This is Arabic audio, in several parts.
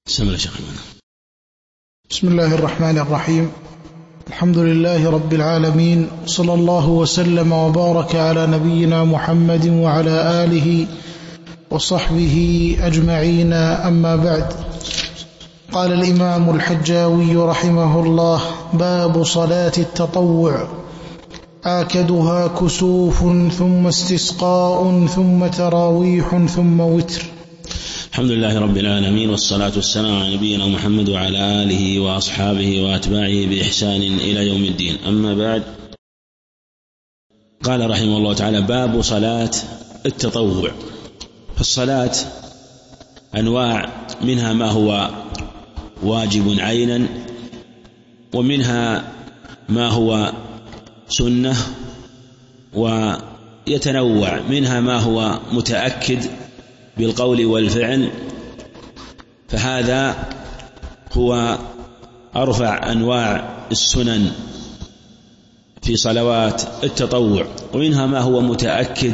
بسم الله الرحمن الرحيم. الحمد لله رب العالمين، صلى الله وسلم وبارك على نبينا محمد وعلى آله وصحبه أجمعين، أما بعد. قال الإمام الحجاوي رحمه الله: باب صلاة التطوع، آكدها كسوف ثم استسقاء ثم تراويح ثم وتر. الحمد لله رب العالمين، والصلاة والسلام على نبينا محمد وعلى آله وأصحابه وأتباعه بإحسان إلى يوم الدين، أما بعد. قال رحمه الله تعالى: باب صلاة التطوع. فالصلاة أنواع، منها ما هو واجب عينا، ومنها ما هو سنة، ويتنوع، منها ما هو متأكد بالقول والفعل، فهذا هو أرفع أنواع السنن في صلوات التطوع. ومنها ما هو متأكد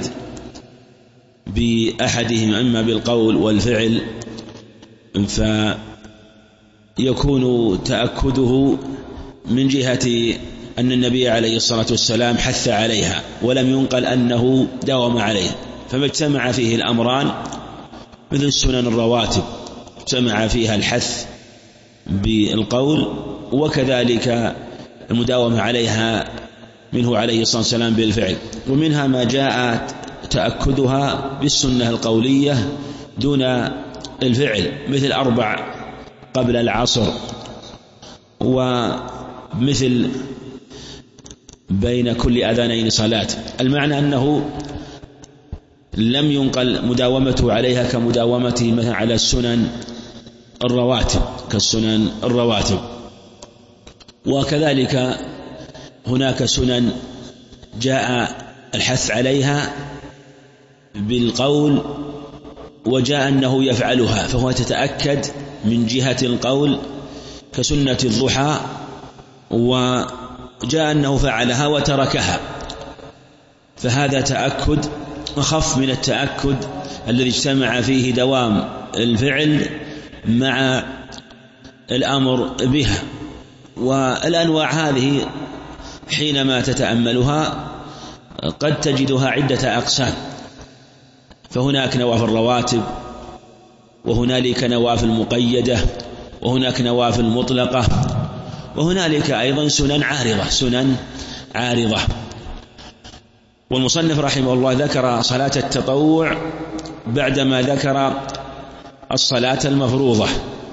بأحدهم، إما بالقول والفعل، فيكون تأكده من جهة أن النبي عليه الصلاة والسلام حث عليها ولم ينقل أنه داوم عليها، فما اجتمع فيه الأمران مثل السنن الرواتب اجتمع فيها الحث بالقول، وكذلك المداومة عليها منه عليه الصلاة والسلام بالفعل. ومنها ما جاء تأكدها بالسنة القولية دون الفعل، مثل 4 قبل العصر، ومثل بين كل أذانين صلاة. المعنى أنه لم ينقل مداومته عليها كمداومته مثلا على السنن الرواتب، كالسنن الرواتب. وكذلك هناك سنن جاء الحث عليها بالقول وجاء أنه يفعلها، فهو تتأكد من جهة القول، كسنة الضحى، وجاء أنه فعلها وتركها، فهذا تأكد أخف من التأكد الذي اجتمع فيه دوام الفعل مع الأمر بها. والأنواع هذه حينما تتأملها قد تجدها عدة أقسام، فهناك نوافل الرواتب، وهنالك نوافل مقيدة، وهناك نوافل مطلقة، وهنالك أيضا سنن عارضة. والمصنف رحمه الله ذكر صلاة التطوع بعدما ذكر الصلاة المفروضة،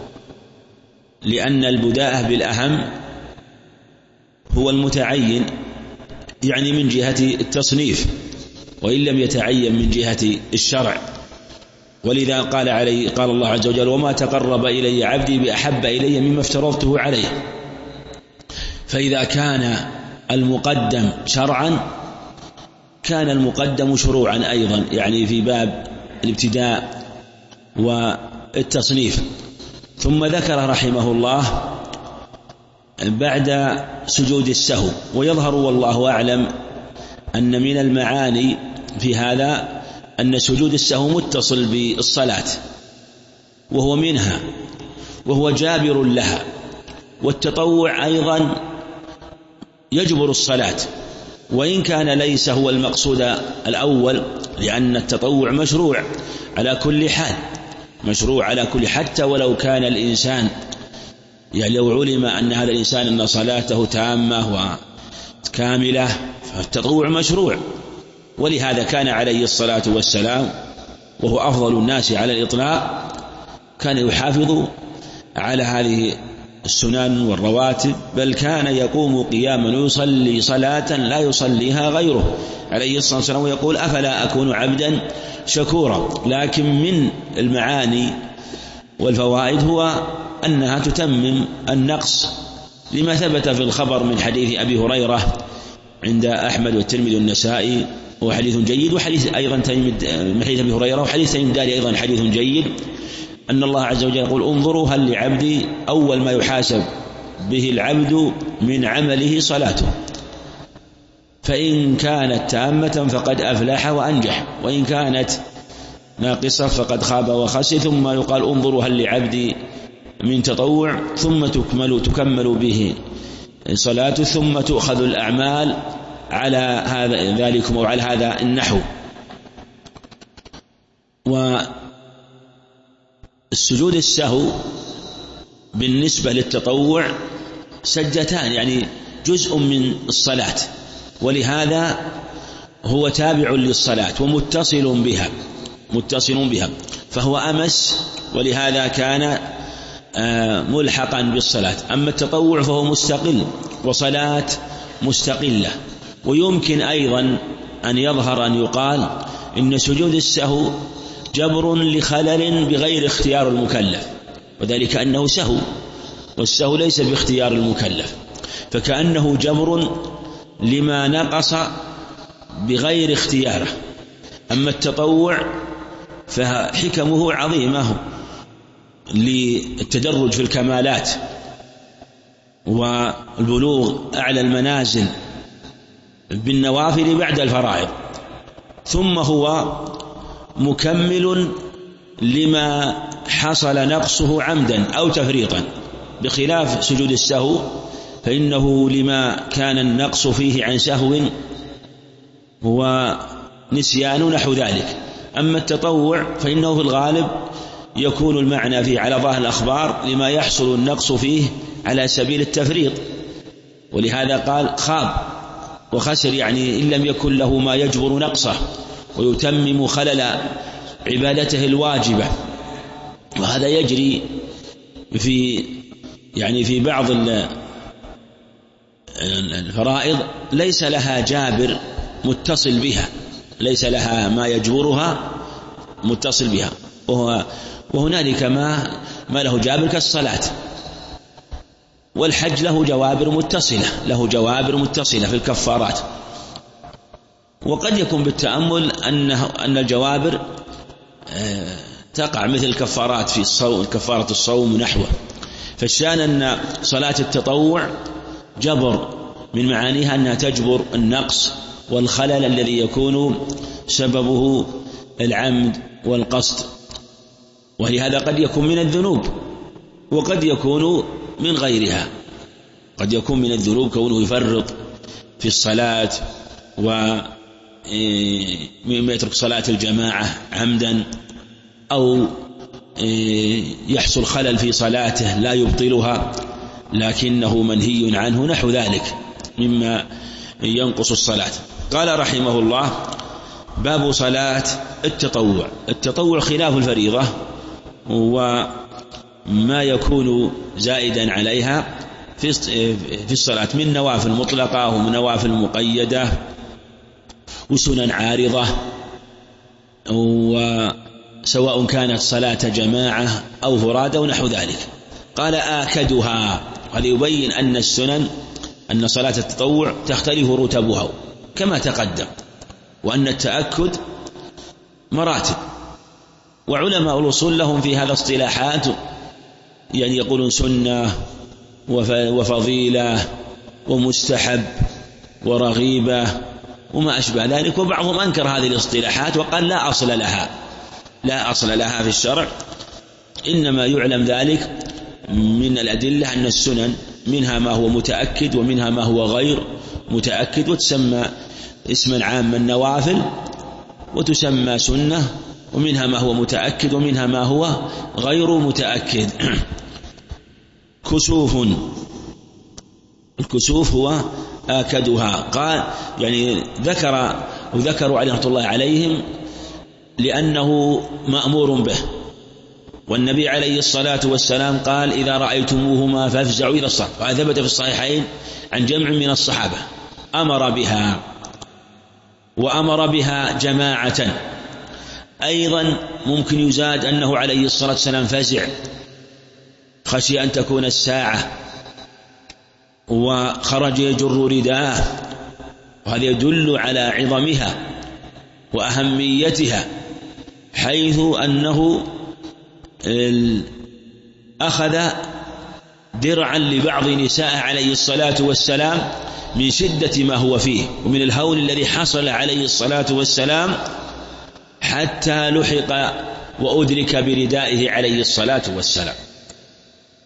لأن البداءة بالأهم هو المتعين، يعني من جهة التصنيف، وإن لم يتعين من جهة الشرع. ولذا قال الله عز وجل: وما تقرب إلي عبدي بأحب إلي مما افترضته عليه. فإذا كان المقدم شرعا كان المقدم شروعا أيضا، يعني في باب الابتداء والتصنيف. ثم ذكر رحمه الله بعد سجود السهو. ويظهر والله أعلم أن من المعاني في هذا أن سجود السهو متصل بالصلاة، وهو منها، وهو جابر لها. والتطوع أيضا يجبر الصلاة، وإن كان ليس هو المقصود الأول، لأن التطوع مشروع على كل حال، حتى ولو كان الإنسان، يعني لو علم أن هذا الإنسان أن صلاته تامة وكاملة فالتطوع مشروع. ولهذا كان عليه الصلاة والسلام وهو أفضل الناس على الإطلاق كان يحافظ على هذه السنن والرواتب، بل كان يقوم قياما ويصلي صلاة لا يصليها غيره عليه الصلاة والسلام، ويقول: أفلا أكون عبدا شكورا. لكن من المعاني والفوائد هو أنها تتمم النقص، لما ثبت في الخبر من حديث أبي هريرة عند أحمد والترمذي والنسائي، وحديث جيد. وحديث أيضا من حديث أبي هريرة وحديث تميم الداري أيضا حديث جيد، أن الله عز وجل يقول: انظروا هل لعبدي أول ما يحاسب به العبد من عمله صلاته، فإن كانت تامة فقد أفلح وأنجح، وإن كانت ناقصة فقد خاب وخسر. ثم يقال: انظروا هل لعبدي من تطوع ثم تكمل به صلاة، ثم تؤخذ الأعمال على هذا ذلك أو على هذا النحو. والسجود السهو بالنسبة للتطوع سجدتان، يعني جزء من الصلاة، ولهذا هو تابع للصلاة ومتصل بها، فهو أمس، ولهذا كان ملحقا بالصلاة. أما التطوع فهو مستقل وصلاة مستقلة. ويمكن أيضا أن يظهر أن يقال إن سجود السهو جبر لخلل بغير اختيار المكلف، وذلك أنه سهو، والسهو ليس باختيار المكلف، فكأنه جبر لما نقص بغير اختياره. أما التطوع فحكمه عظيمة للتدرج في الكمالات والبلوغ أعلى المنازل بالنوافل بعد الفرائض، ثم هو مكمل لما حصل نقصه عمدا أو تفريطا، بخلاف سجود السهو فإنه لما كان النقص فيه عن سهو ونسيان نحو ذلك. أما التطوع فإنه في الغالب يكون المعنى فيه على ظاهر الأخبار لما يحصل النقص فيه على سبيل التفريط، ولهذا قال خاب وخسر، يعني إن لم يكن له ما يجبر نقصه ويتمم خلل عبادته الواجبة. وهذا يجري في بعض الفرائض ليس لها جابر متصل بها، ليس لها ما يجبرها متصل بها، وهنالك ما له جابر كالصلاة. والحج له جوابر متصلة في الكفارات. وقد يكون بالتأمل أن الجوابر تقع مثل الكفارات في الصوم، كفارة الصوم ونحوه. فالشأن أن صلاة التطوع جبر من معانيها أنها تجبر النقص والخلل الذي يكون سببه العمد والقصد، ولهذا قد يكون من الذنوب وقد يكون من غيرها. قد يكون من الذنوب كونه يفرط في الصلاة ومما يترك صلاة الجماعة عمدا، أو يحصل خلل في صلاته لا يبطلها لكنه منهي عنه، نحو ذلك مما ينقص الصلاة. قال رحمه الله: باب صلاة التطوع. التطوع خلاف الفريضة، وما يكون زائدا عليها في الصلاة من نوافل مطلقة ومن نوافل مقيدة وسنن عارضة، وسواء كانت صلاة جماعة أو فرادى ونحو ذلك. قال آكدها، هذا يبين أن السنن، أن صلاة التطوع تختلف رتبها كما تقدم، وأن التأكد مراتب. وعلماء الأصول لهم في هذا اصطلاحات، يعني يقولون سنة وفضيلة ومستحب ورغيبة وما أشبه ذلك، وبعضهم أنكر هذه الاصطلاحات وقال لا أصل لها في الشرع، إنما يعلم ذلك من الأدلة أن السنن منها ما هو متأكد ومنها ما هو غير متأكد، وتسمى اسما عاما النوافل، وتسمى سنة، ومنها ما هو متأكد ومنها ما هو غير متأكد. الكسوف هو آكدها. قال يعني ذكروا عليه رحمة الله عليهم لأنه مأمور به، والنبي عليه الصلاة والسلام قال: إذا رأيتموهما فافزعوا إلى الصلاة. وهذا ثبت في الصحيحين عن جمع من الصحابة أمر بها، وأمر بها جماعة. أيضا ممكن يزاد أنه عليه الصلاة والسلام فزع، خشي أن تكون الساعة، وخرج يجر رداءه، وهذا يدل على عظمها وأهميتها، حيث أنه أخذ درعا لبعض نساء عليه الصلاة والسلام من شدة ما هو فيه ومن الهول الذي حصل عليه الصلاة والسلام، حتى لحق وأدرك بردائه عليه الصلاة والسلام.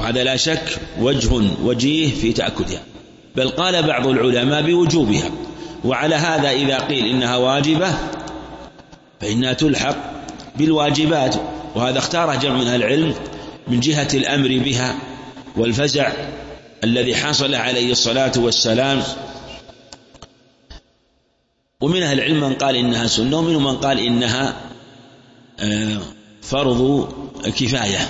وهذا لا شك وجيه في تأكدها، بل قال بعض العلماء بوجوبها. وعلى هذا إذا قيل إنها واجبة فإنها تلحق بالواجبات، وهذا اختاره جمع من أهل العلم من جهة الأمر بها والفزع الذي حصل عليه الصلاة والسلام. ومن أهل العلم من قال إنها سنة، ومنهم من قال إنها فرض كفاية.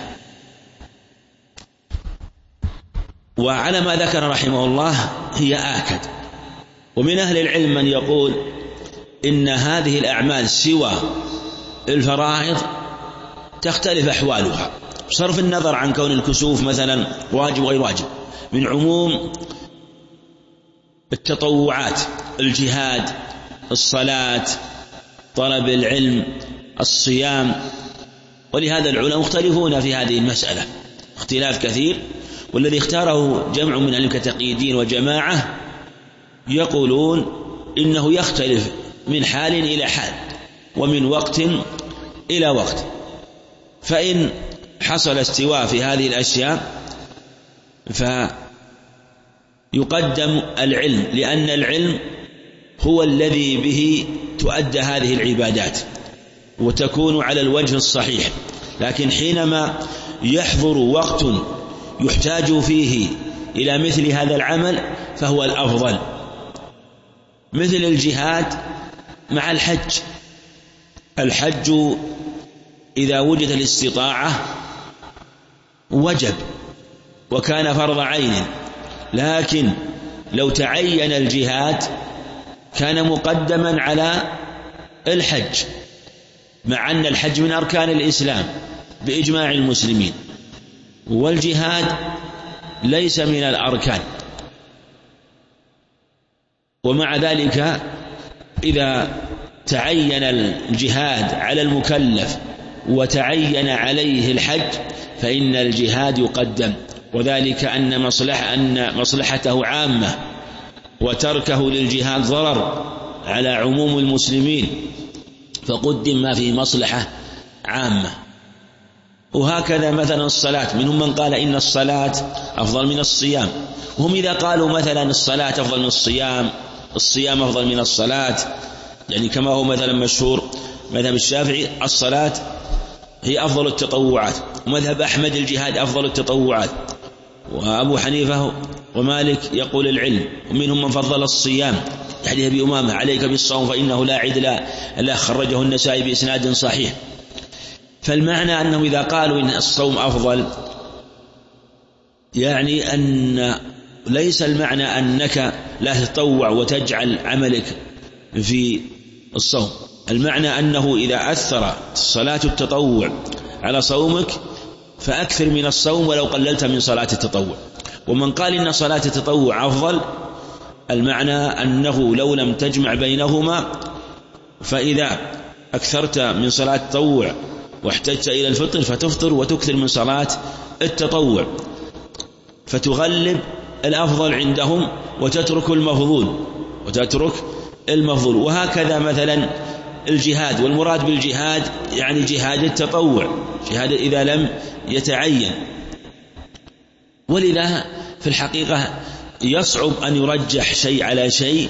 وعلى ما ذكر رحمه الله هي آكد. ومن أهل العلم من يقول إن هذه الأعمال سوى الفرائض تختلف أحوالها بصرف النظر عن كون الكسوف مثلا واجب وغير واجب، من عموم التطوعات، الجهاد، الصلاة، طلب العلم، الصيام. ولهذا العلماء مختلفون في هذه المسألة اختلاف كثير، والذي اختاره جمع من العلم كتقي الدين وجماعة يقولون إنه يختلف من حال إلى حال ومن وقت إلى وقت. فإن حصل استواء في هذه الأشياء فيقدم العلم، لأن العلم هو الذي به تؤدى هذه العبادات وتكون على الوجه الصحيح. لكن حينما يحضر وقت يحتاج فيه إلى مثل هذا العمل فهو الأفضل، مثل الجهاد مع الحج. الحج إذا وجد الاستطاعة وجب وكان فرض عين، لكن لو تعين الجهاد كان مقدما على الحج، مع أن الحج من أركان الإسلام بإجماع المسلمين، والجهاد ليس من الأركان. ومع ذلك إذا تعين الجهاد على المكلف وتعين عليه الحج فإن الجهاد يقدم، وذلك أن مصلحته عامة وتركه للجهاد ضرر على عموم المسلمين، فقدم ما فيه مصلحة عامة. وهكذا مثلا الصلاة، منهم من قال إن الصلاة أفضل من الصيام، وهم إذا قالوا مثلا الصلاة أفضل من الصيام، الصيام أفضل من الصلاة، يعني كما هو مثلا مشهور مذهب الشافعي الصلاة هي أفضل التطوعات، ومذهب أحمد الجهاد أفضل التطوعات، وأبو حنيفة ومالك يقول العلم، ومنهم من فضل الصيام حديث أبي أمامة عليك بالصوم فإنه لا عدل له، خرجه النسائي بإسناد صحيح. فالمعنى أنه إذا قالوا إن الصوم أفضل يعني أن ليس المعنى أنك لا تطوع وتجعل عملك في الصوم، المعنى أنه إذا أثر صلاة التطوع على صومك فأكثر من الصوم ولو قللت من صلاة التطوع. ومن قال إن صلاة التطوع أفضل المعنى أنه لو لم تجمع بينهما فإذا أكثرت من صلاة التطوع واحتجت إلى الفطر فتفطر وتكثر من صلاة التطوع، فتغلب الأفضل عندهم وتترك المفضول. وهكذا مثلا الجهاد، والمراد بالجهاد يعني جهاد التطوع، جهاد إذا لم يتعين. ولذا في الحقيقة يصعب أن يرجح شيء على شيء،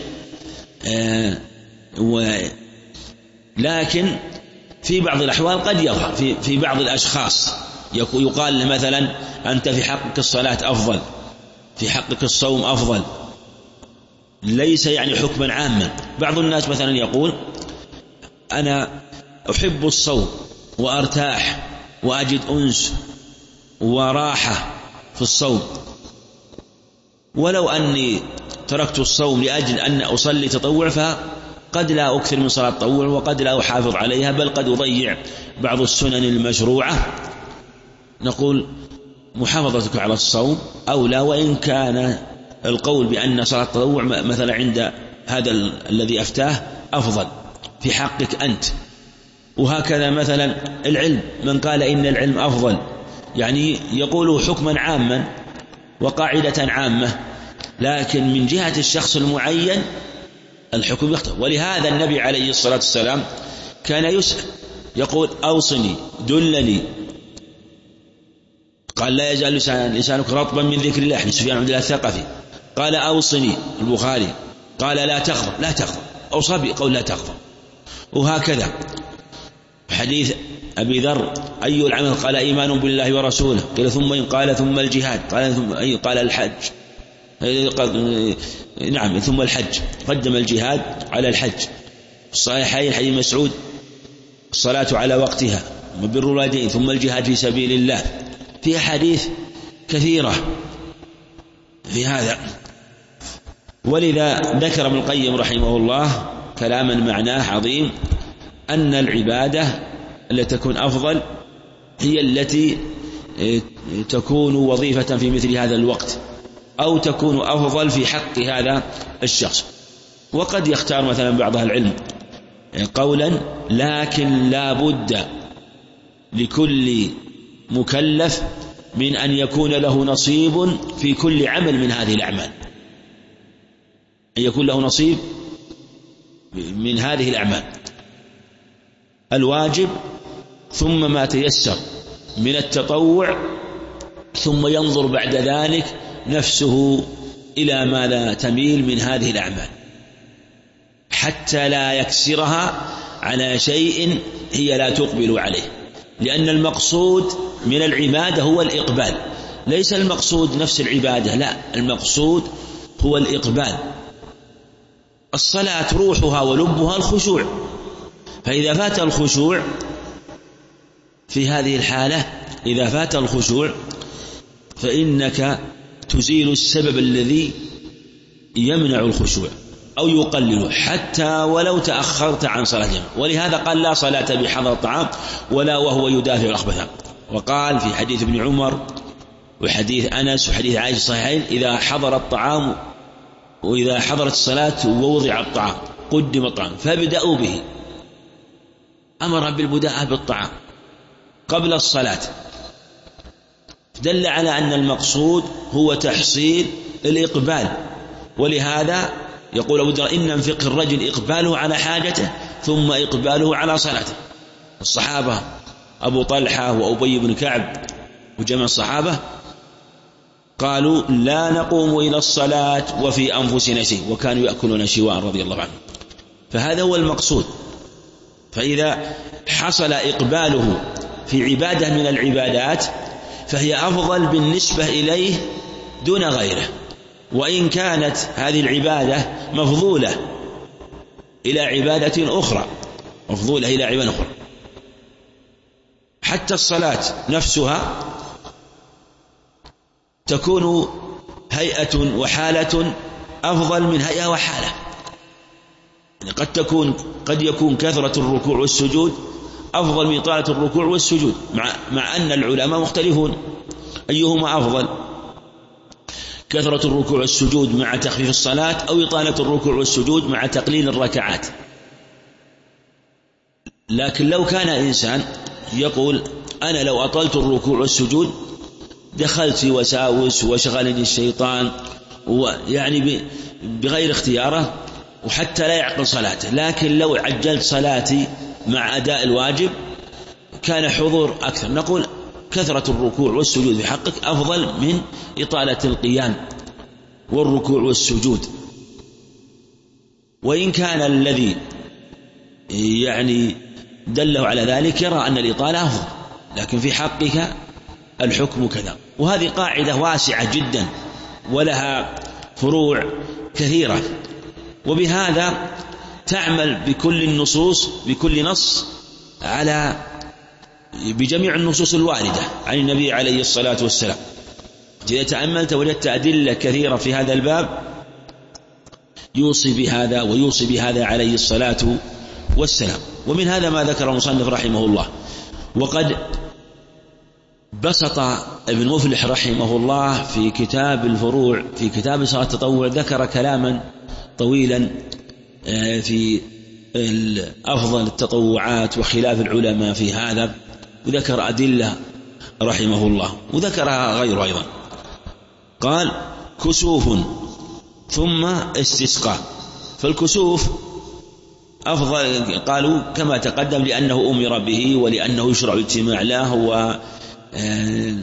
لكن في بعض الأحوال قد يظهر في بعض الأشخاص يقال مثلا أنت في حقك الصلاة أفضل، في حقك الصوم أفضل، ليس يعني حكما عاما. بعض الناس مثلا يقول أنا أحب الصوم وأرتاح وأجد أنس وراحة في الصوم، ولو أني تركت الصوم لأجل أن أصلي تطوع فقد لا أكثر من صلاة التطوع وقد لا أحافظ عليها، بل قد أضيع بعض السنن المشروعة. نقول محافظتك على الصوم أولى، وإن كان القول بأن صلاة التطوع مثلا عند هذا الذي أفتاه أفضل في حقك أنت. وهكذا مثلا العلم، من قال إن العلم أفضل يعني يقول حكما عاما وقاعدة عامة، لكن من جهة الشخص المعين الحكم يختلف. ولهذا النبي عليه الصلاة والسلام كان يسأل يقول أوصني دلني، قال لا يزال لسانك رطبا من ذكر الله، حديث سفيان عبد الله الثقفي. قال أوصني البخاري، قال لا تغضب، أوصى بقول لا تغضب. وهكذا حديث أبي ذر أي العمل؟ قال إيمان بالله ورسوله. قال ثم الجهاد، قال الحج. نعم ثم الحج، قدم الجهاد على الحج. الصحيحين حديث مسعود الصلاة على وقتها وبر الوالدين ثم الجهاد في سبيل الله. في أحاديث كثيرة في هذا. ولذا ذكر ابن القيم رحمه الله كلاما معناه عظيم، أن العبادة التي تكون أفضل هي التي تكون وظيفة في مثل هذا الوقت، أو تكون أفضل في حق هذا الشخص. وقد يختار مثلا بعض أهل العلم قولا لكن لا بد لكل مكلف من أن يكون له نصيب في كل عمل من هذه الأعمال، أن يكون له نصيب من هذه الأعمال، الواجب ثم ما تيسر من التطوع، ثم ينظر بعد ذلك نفسه إلى ما لا تميل من هذه الأعمال حتى لا يكسرها على شيء هي لا تقبل عليه. لأن المقصود من العبادة هو الإقبال، ليس المقصود نفس العبادة، لا، المقصود هو الإقبال. الصلاة روحها ولبها الخشوع، فإذا فات الخشوع في هذه الحالة، إذا فات الخشوع فإنك تزيل السبب الذي يمنع الخشوع أو يقلله حتى ولو تأخرت عن صلاة الجماعة. ولهذا قال لا صلاة بحضر الطعام ولا وهو يدافع الأخبثان. وقال في حديث ابن عمر وحديث أنس وحديث عائشة الصحيحين إذا حضر الطعام وإذا حضرت الصلاة ووضع الطعام قدم الطعام فابدأوا به، أمر بالبداءة بالطعام قبل الصلاة، دل على أن المقصود هو تحصيل الإقبال. ولهذا يقول أبو الدرداء إن من فقه الرجل إقباله على حاجته ثم إقباله على صلاته. الصحابة أبو طلحة وأبي بن كعب وجمع الصحابة قالوا لا نقوم إلى الصلاة وفي أنفسنا شيء، وكانوا يأكلون شواء رضي الله عنه. فهذا هو المقصود. فإذا حصل إقباله في عبادة من العبادات فهي أفضل بالنسبة إليه دون غيره، وإن كانت هذه العبادة مفضولة إلى عبادة أخرى، مفضولة إلى عبادة أخرى. حتى الصلاة نفسها تكون هيئة وحالة أفضل من هيئة وحالة. قد يكون كثرة الركوع والسجود أفضل من إطالة الركوع والسجود، مع أن العلماء مختلفون أيهما أفضل، كثرة الركوع والسجود مع تخفيف الصلاة أو إطالة الركوع والسجود مع تقليل الركعات. لكن لو كان إنسان يقول أنا لو أطلت الركوع والسجود دخلت في وساوس وشغلني الشيطان، ويعني بغير اختياره وحتى لا يعقل صلاته، لكن لو عجلت صلاتي مع أداء الواجب كان حضور أكثر، نقول كثرة الركوع والسجود في حقك أفضل من إطالة القيام والركوع والسجود. وإن كان الذي يعني دله على ذلك يرى أن الإطالة أفضل، لكن في حقك الحكم كذا. وهذه قاعدة واسعة جدا ولها فروع كثيرة، وبهذا تعمل بكل النصوص بكل نص على بجميع النصوص الواردة عن النبي عليه الصلاة والسلام. إذا تأملت وجدت أدلة كثيرة في هذا الباب يوصي بهذا ويوصي بهذا عليه الصلاة والسلام. ومن هذا ما ذكر المصنف رحمه الله. وقد بسط ابن مفلح رحمه الله في كتاب الفروع في كتاب صلاة التطوع ذكر كلاما طويلا في أفضل التطوعات وخلاف العلماء في هذا، وذكر أدلة رحمه الله، وذكرها غيره أيضا. قال كسوف ثم استسقاء. فالكسوف أفضل قالوا كما تقدم لأنه أمر به ولأنه يشرع الاجتماع له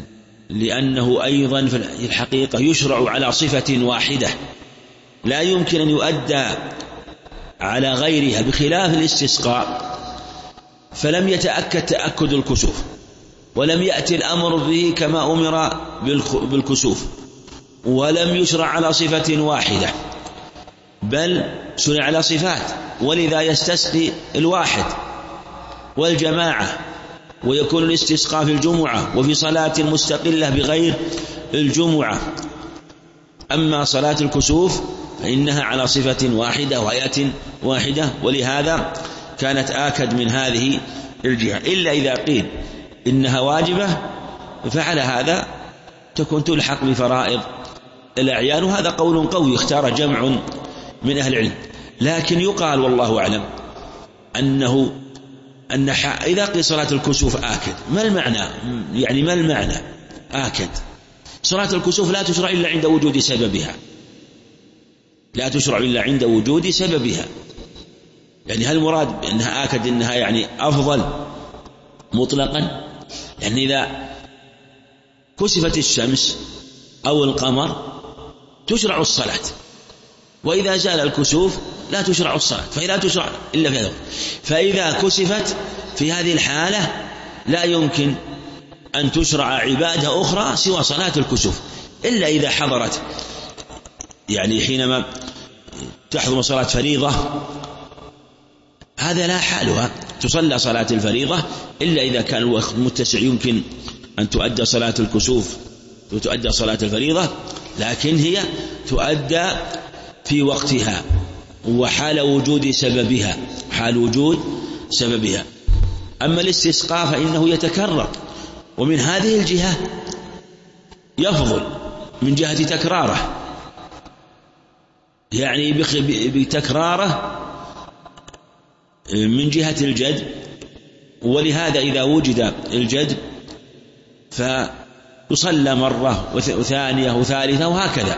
لأنه أيضا في الحقيقة يشرع على صفة واحدة لا يمكن أن يؤدى على غيرها، بخلاف الاستسقاء فلم يتأكد تأكد الكسوف، ولم يأتي الأمر به كما أمر بالكسوف، ولم يشرع على صفة واحدة، بل شرع على صفات، ولذا يستسقي الواحد والجماعة، ويكون الاستسقاء في الجمعة وفي صلاة مستقلة بغير الجمعة. أما صلاة الكسوف فإنها على صفة واحدة وهيئة واحدة، ولهذا كانت آكد من هذه الجهة، إلا إذا قيل إنها واجبة فعلى هذا تكون تلحق بفرائض الأعيان، وهذا قول قوي اختار جمع من أهل العلم. لكن يقال والله أعلم أن إذا قيل صلاة الكسوف آكد، ما المعنى؟ يعني ما المعنى آكد؟ صلاة الكسوف لا تشرع إلا عند وجود سببها، لا تشرع إلا عند وجود سببها. يعني هل المراد أنها آكد أنها يعني أفضل مطلقا؟ يعني إذا كسفت الشمس أو القمر تشرع الصلاة، وإذا زال الكسوف لا تشرع الصلاة، فلا تشرع إلا في هذا. فإذا كسفت في هذه الحالة لا يمكن أن تشرع عبادة أخرى سوى صلاة الكسوف، إلا إذا حضرت، يعني حينما تحضر صلاة فريضة هذا لا حالها تصلى صلاة الفريضة، إلا إذا كان الوقت متسع يمكن أن تؤدى صلاة الكسوف وتؤدى صلاة الفريضة، لكن هي تؤدى في وقتها وحال وجود سببها، حال وجود سببها. أما الاستسقاء فإنه يتكرر، ومن هذه الجهة يفضل من جهة تكراره، يعني بتكراره من جهة الجد، ولهذا إذا وجد الجد فيصلى مرة وثانية وثالثة وهكذا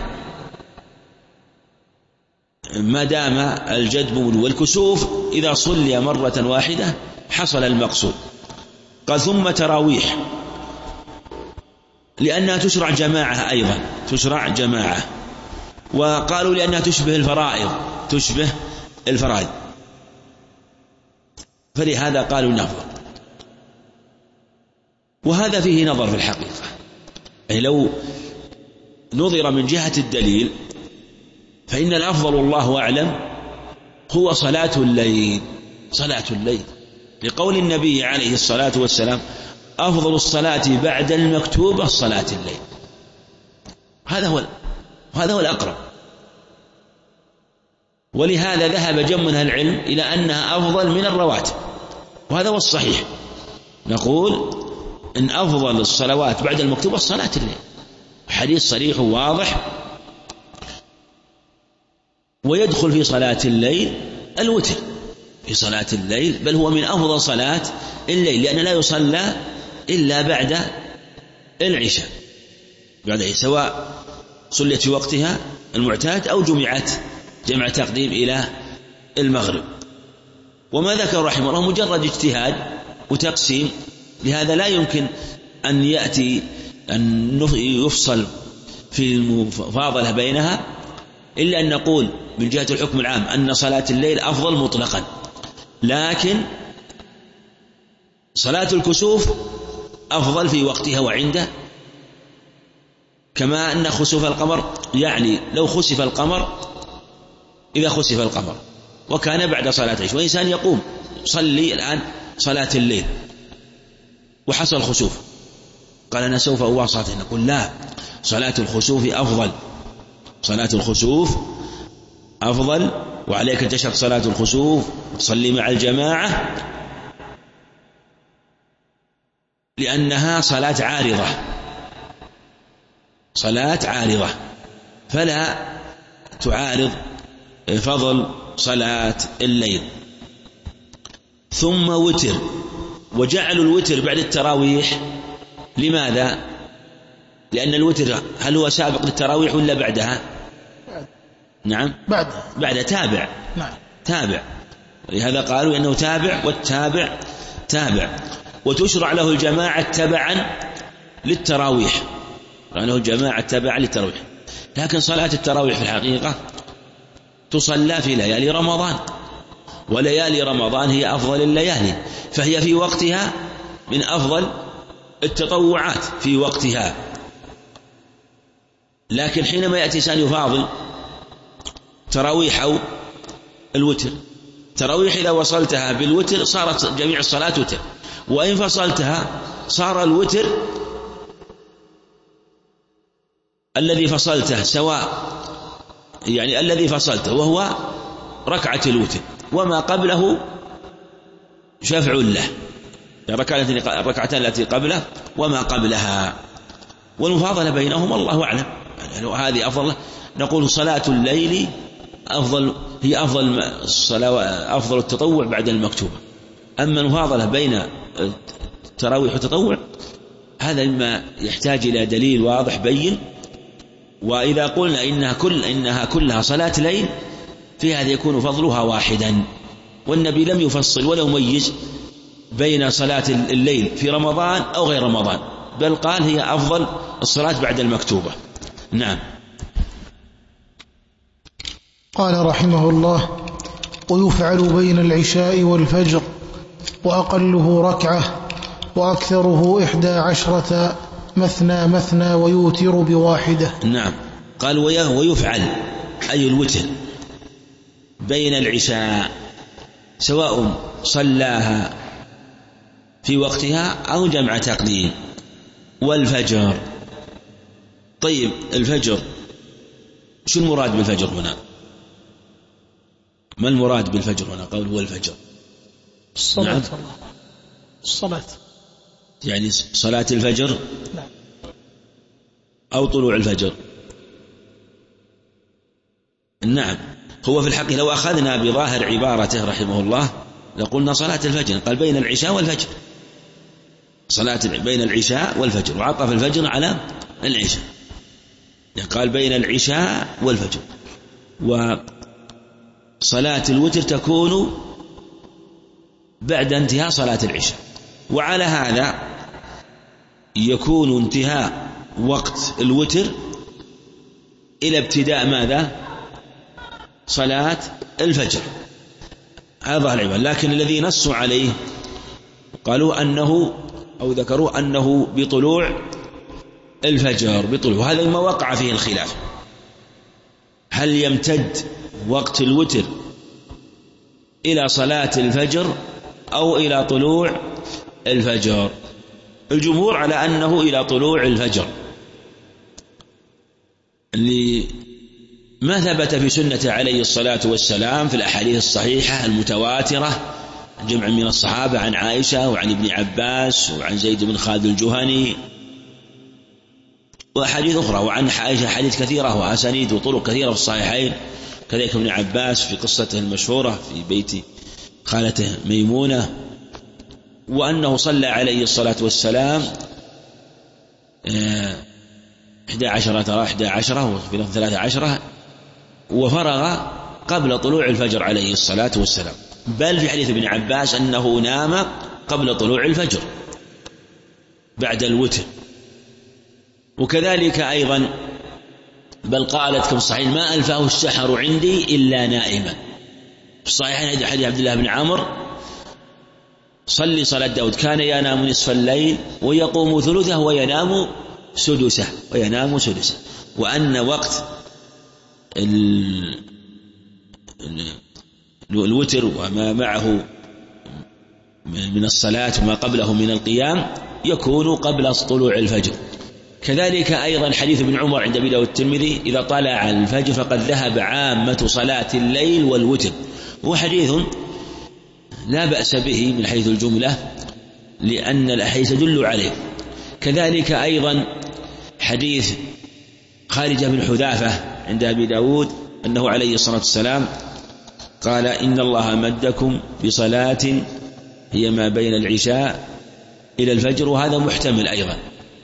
ما دام الجد موجود. والكسوف إذا صلي مرة واحدة حصل المقصود. قال ثم تراويح، لأنها تشرع جماعة أيضا، تشرع جماعة، وقالوا لأنها تشبه الفرائض، تشبه الفرائض، فلهذا قالوا نفضل. وهذا فيه نظر في الحقيقة، أي لو نظر من جهة الدليل فإن الأفضل الله أعلم هو صلاة الليل، صلاة الليل، لقول النبي عليه الصلاة والسلام أفضل الصلاة بعد المكتوبة صلاة الليل. هذا هو الأقرب، ولهذا ذهب جمع من العلم إلى أنها أفضل من الرواتب، وهذا هو الصحيح. نقول إن أفضل الصلوات بعد المكتوبة صلاة الليل، حديث صريح واضح. ويدخل في صلاة الليل الوتر، في صلاة الليل، بل هو من أفضل صلاة الليل، لأن لا يصلى إلا بعد العشاء، سواء صليت في وقتها المعتاد أو جمعت جمع تقديم إلى المغرب. وما ذكر رحمه الله مجرد اجتهاد وتقسيم، لهذا لا يمكن أن يأتي أن يفصل في المفاضلة بينها، إلا أن نقول من جهة الحكم العام أن صلاة الليل أفضل مطلقا، لكن صلاة الكسوف أفضل في وقتها وعنده، كما أن خسوف القمر، يعني لو خسف القمر، إذا خسف القمر وكان بعد صلاة العشاء، وإنسان يقوم صلي الآن صلاة الليل وحصل خسوف، قال أنا سوف أواصل، نقول لا، صلاة الخسوف أفضل، صلاة الخسوف أفضل، وعليك أن تشهد صلاة الخسوف وتصلي مع الجماعة، لأنها صلاة عارضة، صلاة عارضة، فلا تعارض فضل صلاة الليل. ثم وتر، وجعلوا الوتر بعد التراويح، لماذا؟ لأن الوتر هل هو سابق للتراويح ولا بعدها؟ نعم بعد تابع، نعم تابع، لهذا قالوا إنه تابع، والتابع تابع، وتشرع له الجماعة تبعا للتراويح، لأنه جماعة تابعة للتراويح. لكن صلاة التراويح في الحقيقة تصلى في ليالي رمضان، وليالي رمضان هي أفضل الليالي، فهي في وقتها من أفضل التطوعات في وقتها. لكن حينما يأتي إنسان يفاضل تراويح أو الوتر، تراويح إذا وصلتها بالوتر صارت جميع الصلاة وتر، وإن فصلتها صار الوتر الذي فصلته سواء، يعني الذي فصلته وهو ركعة الوتر وما قبله شفع له، الركعتان التي قبله وما قبلها، والمفاضلة بينهم الله أعلم. يعني هذه أفضل. نقول صلاة الليل أفضل، هي أفضل الصلاة، أفضل التطوع بعد المكتوبة. أما المفاضلة بين التراويح والتطوع هذا مما يحتاج إلى دليل واضح بين. وإذا قلنا إنها كلها صلاة ليل في هذا يكون فضلها واحدا، والنبي لم يفصل ولا يميز بين صلاة الليل في رمضان أو غير رمضان، بل قال هي أفضل الصلاة بعد المكتوبة. نعم. قال رحمه الله: ويفعل بين العشاء والفجر، وأقله ركعة، وأكثره 11 مثنى مثنى، ويوتر بواحدة. نعم. قال ويفعل أي الوتر بين العشاء، سواء صلاها في وقتها أو جمع تقديم، والفجر. طيب الفجر شو المراد بالفجر هنا؟ ما المراد بالفجر هنا؟ قول هو الفجر الصلاة. نعم. الصلاة يعني صلاة الفجر. نعم. أو طلوع الفجر. نعم. هو في الحق لو أخذنا بظاهر عبارته رحمه الله لقلنا صلاة الفجر، قال بين العشاء والفجر، صلاة بين العشاء والفجر، وعطف الفجر على العشاء، يعني قال بين العشاء والفجر. وصلاة الوتر تكون بعد انتهاء صلاة العشاء، وعلى هذا يكون انتهاء وقت الوتر إلى ابتداء ماذا؟ صلاة الفجر. هذا ظاهر العبارة. لكن الذي نصوا عليه قالوا أنه أو ذكروا أنه بطلوع الفجر، بطلوع. وهذا ما وقع فيه الخلاف، هل يمتد وقت الوتر إلى صلاة الفجر أو إلى طلوع الفجر؟ الجمهور على أنه إلى طلوع الفجر، ما ثبت في سنة عليه الصلاة والسلام في الأحاديث الصحيحة المتواترة، جمع من الصحابة عن عائشة وعن ابن عباس وعن زيد بن خالد الجهني وأحاديث أخرى، وعن عائشة حديث كثيرة وأسانيد وطرق كثيرة في الصحيحين، كذلك ابن عباس في قصته المشهورة في بيت خالته ميمونة، وأنه صلى عليه الصلاة والسلام 11 وفي 13، وفرغ قبل طلوع الفجر عليه الصلاة والسلام. بل في حديث ابن عباس أنه نام قبل طلوع الفجر بعد الوتر. وكذلك أيضا بل قالت كم صحيح ما ألفاه السحر عندي إلا نائما. في الصحيحين حديث عبد الله بن عمرو صلي صلاة داود كان ينام نصف الليل ويقوم ثلثه وينام سدسه وأن وقت الوتر وما معه من الصلاة وما قبله من القيام يكون قبل طلوع الفجر. كذلك أيضا حديث ابن عمر عند أبي داود الترمذي إذا طلع الفجر فقد ذهب عامة صلاة الليل والوتر، هو حديث لا بأس به من حيث الجملة لأن الأحاديث تدل عليه. كذلك أيضا حديث خارجة بن حذافة عند أبي داود أنه عليه الصلاة والسلام قال إن الله مدكم بصلاة هي ما بين العشاء إلى الفجر، وهذا محتمل أيضا،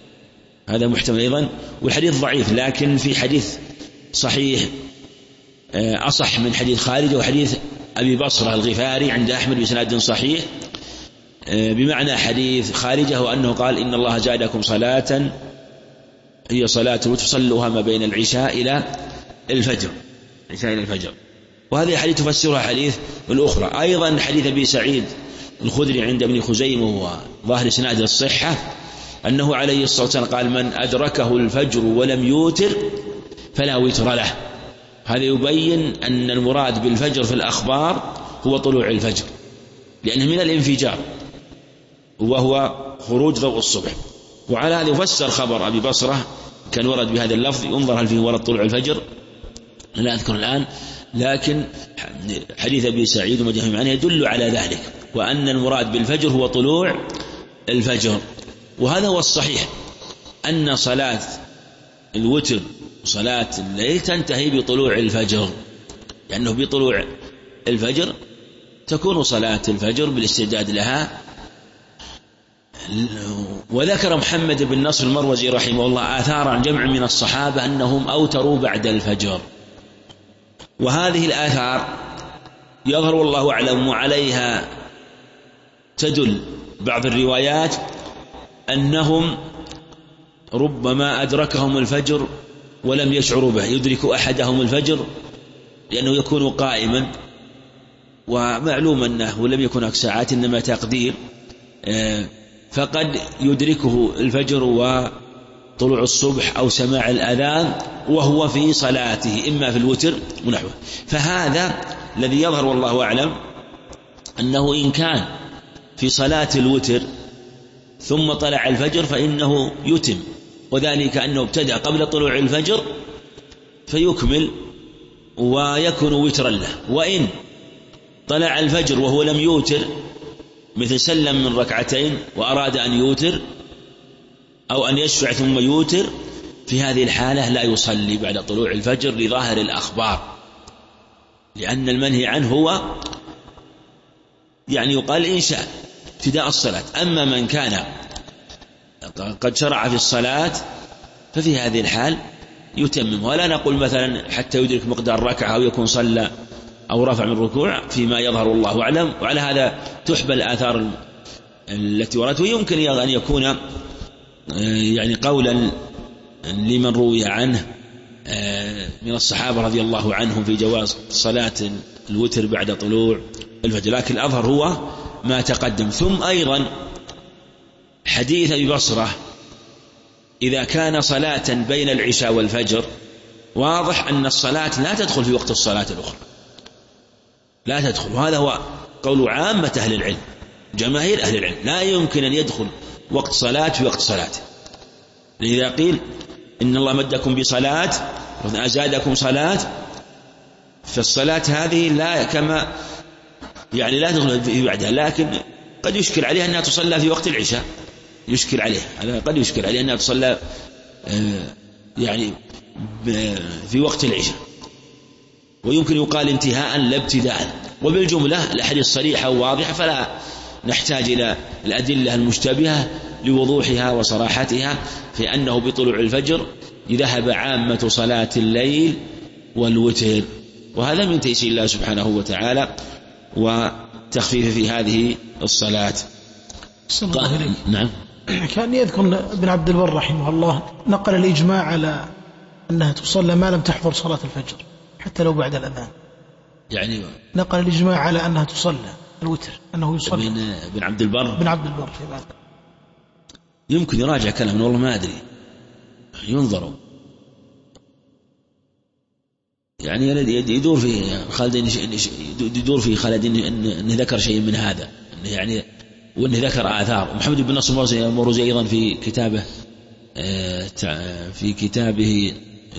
والحديث ضعيف، لكن في حديث صحيح أصح من حديث خارجة وحديث أبي بصرة الغفاري عند أحمد بسند صحيح بمعنى حديث خارجة، وأنه قال إن الله زادكم صلاة هي صلاة الوتر صلوها ما بين العشاء إلى الفجر، وهذه حديث تفسرها حديث الأخرى. أيضا حديث أبي سعيد الخدري عند ابن خزيمة وظاهر إسناد الصحة أنه عليه الصلاة والسلام قال: من أدركه الفجر ولم يوتر فلا وتر له. هذا يبين أن المراد بالفجر في الأخبار هو طلوع الفجر، لأنه من الانفجار وهو خروج ضوء الصبح. وعلى هذا يفسر خبر أبي بصرة كان ورد بهذا اللفظ، ينظر هل فيه ورد طلوع الفجر، لا أذكر الآن، لكن حديث أبي سعيد وما جاء عنه يدل على ذلك، وأن المراد بالفجر هو طلوع الفجر. وهذا هو الصحيح، أن صلاة الوتر وصلاة الليل تنتهي بطلوع الفجر، لأنه بطلوع الفجر تكون صلاة الفجر بالاستعداد لها. وذكر محمد بن نصر المروزي رحمه الله آثار عن جمع من الصحابة أنهم أوتروا بعد الفجر، وهذه الآثار يظهر والله أعلم عليها تدل بعض الروايات أنهم ربما أدركهم الفجر ولم يشعروا به، يدرك أحدهم الفجر لأنه يكون قائما، ومعلوم أنه لم يكن أكثر ساعات إنما تقدير، فقد يدركه الفجر وطلوع الصبح أو سماع الأذان وهو في صلاته إما في الوتر ونحوه. فهذا الذي يظهر والله أعلم أنه إن كان في صلاة الوتر ثم طلع الفجر فإنه يتم، وذلك أنه ابتدأ قبل طلوع الفجر فيكمل ويكون وترا له. وإن طلع الفجر وهو لم يوتر، مثل سلم من ركعتين وأراد أن يوتر أو أن يشفع ثم يوتر، في هذه الحالة لا يصلي بعد طلوع الفجر لظاهر الأخبار، لأن المنهي عنه هو يعني يقال إن شاء ابتداء الصلاة. أما من كان قد شرع في الصلاة ففي هذه الحال يتمم، ولا نقول مثلا حتى يدرك مقدار ركعة أو يكون صلى أو رفع من ركوع فيما يظهر والله أعلم. وعلى هذا تحبل الآثار التي وردت، ويمكن أن يكون يعني قولا لمن روي عنه من الصحابة رضي الله عنهم في جواز صلاة الوتر بعد طلوع الفجر، لكن الأظهر هو ما تقدم. ثم أيضا حديث أبي بصرة إذا كان صلاة بين العشاء والفجر، واضح أن الصلاة لا تدخل في وقت الصلاة الأخرى، لا تدخل، وهذا هو قول عامة أهل العلم، جماهير أهل العلم، لا يمكن أن يدخل وقت صلاة في وقت صلاة. لذا قيل إن الله مدكم بصلاة وأزادكم صلاة، فالصلاة هذه لا كما يعني لا تدخل في بعدها، لكن قد يشكل عليها أنها تصلى في وقت العشاء، يشكل عليها، قد يشكل عليها أنها تصلى يعني في وقت العشاء، ويمكن يقال انتهاء لا ابتداء. وبالجملة الأحاديث صريحة وواضحة، فلا نحتاج إلى الأدلة المشتبهة لوضوحها وصراحتها في أنه بطلوع الفجر ذهب عامة صلاة الليل والوتر، وهذا من تيسير الله سبحانه وتعالى وتخفيف في هذه الصلاة. نعم. كان يذكر ابن عبد البر رحمه الله نقل الإجماع على أنها تصلى ما لم تحضر صلاة الفجر حتى لو بعد الأذان، يعني نقل الإجماع على أنها تصلى الوتر، أنه يصلي ابن عبد البر في ذلك. يمكن يراجع كلامه، والله ما أدري، ينظروا يعني يدور في خالد، يدور في خالد أنه ذكر شيء من هذا يعني، وأنه ذكر آثار. محمد بن نصر المروزي أيضا في كتابه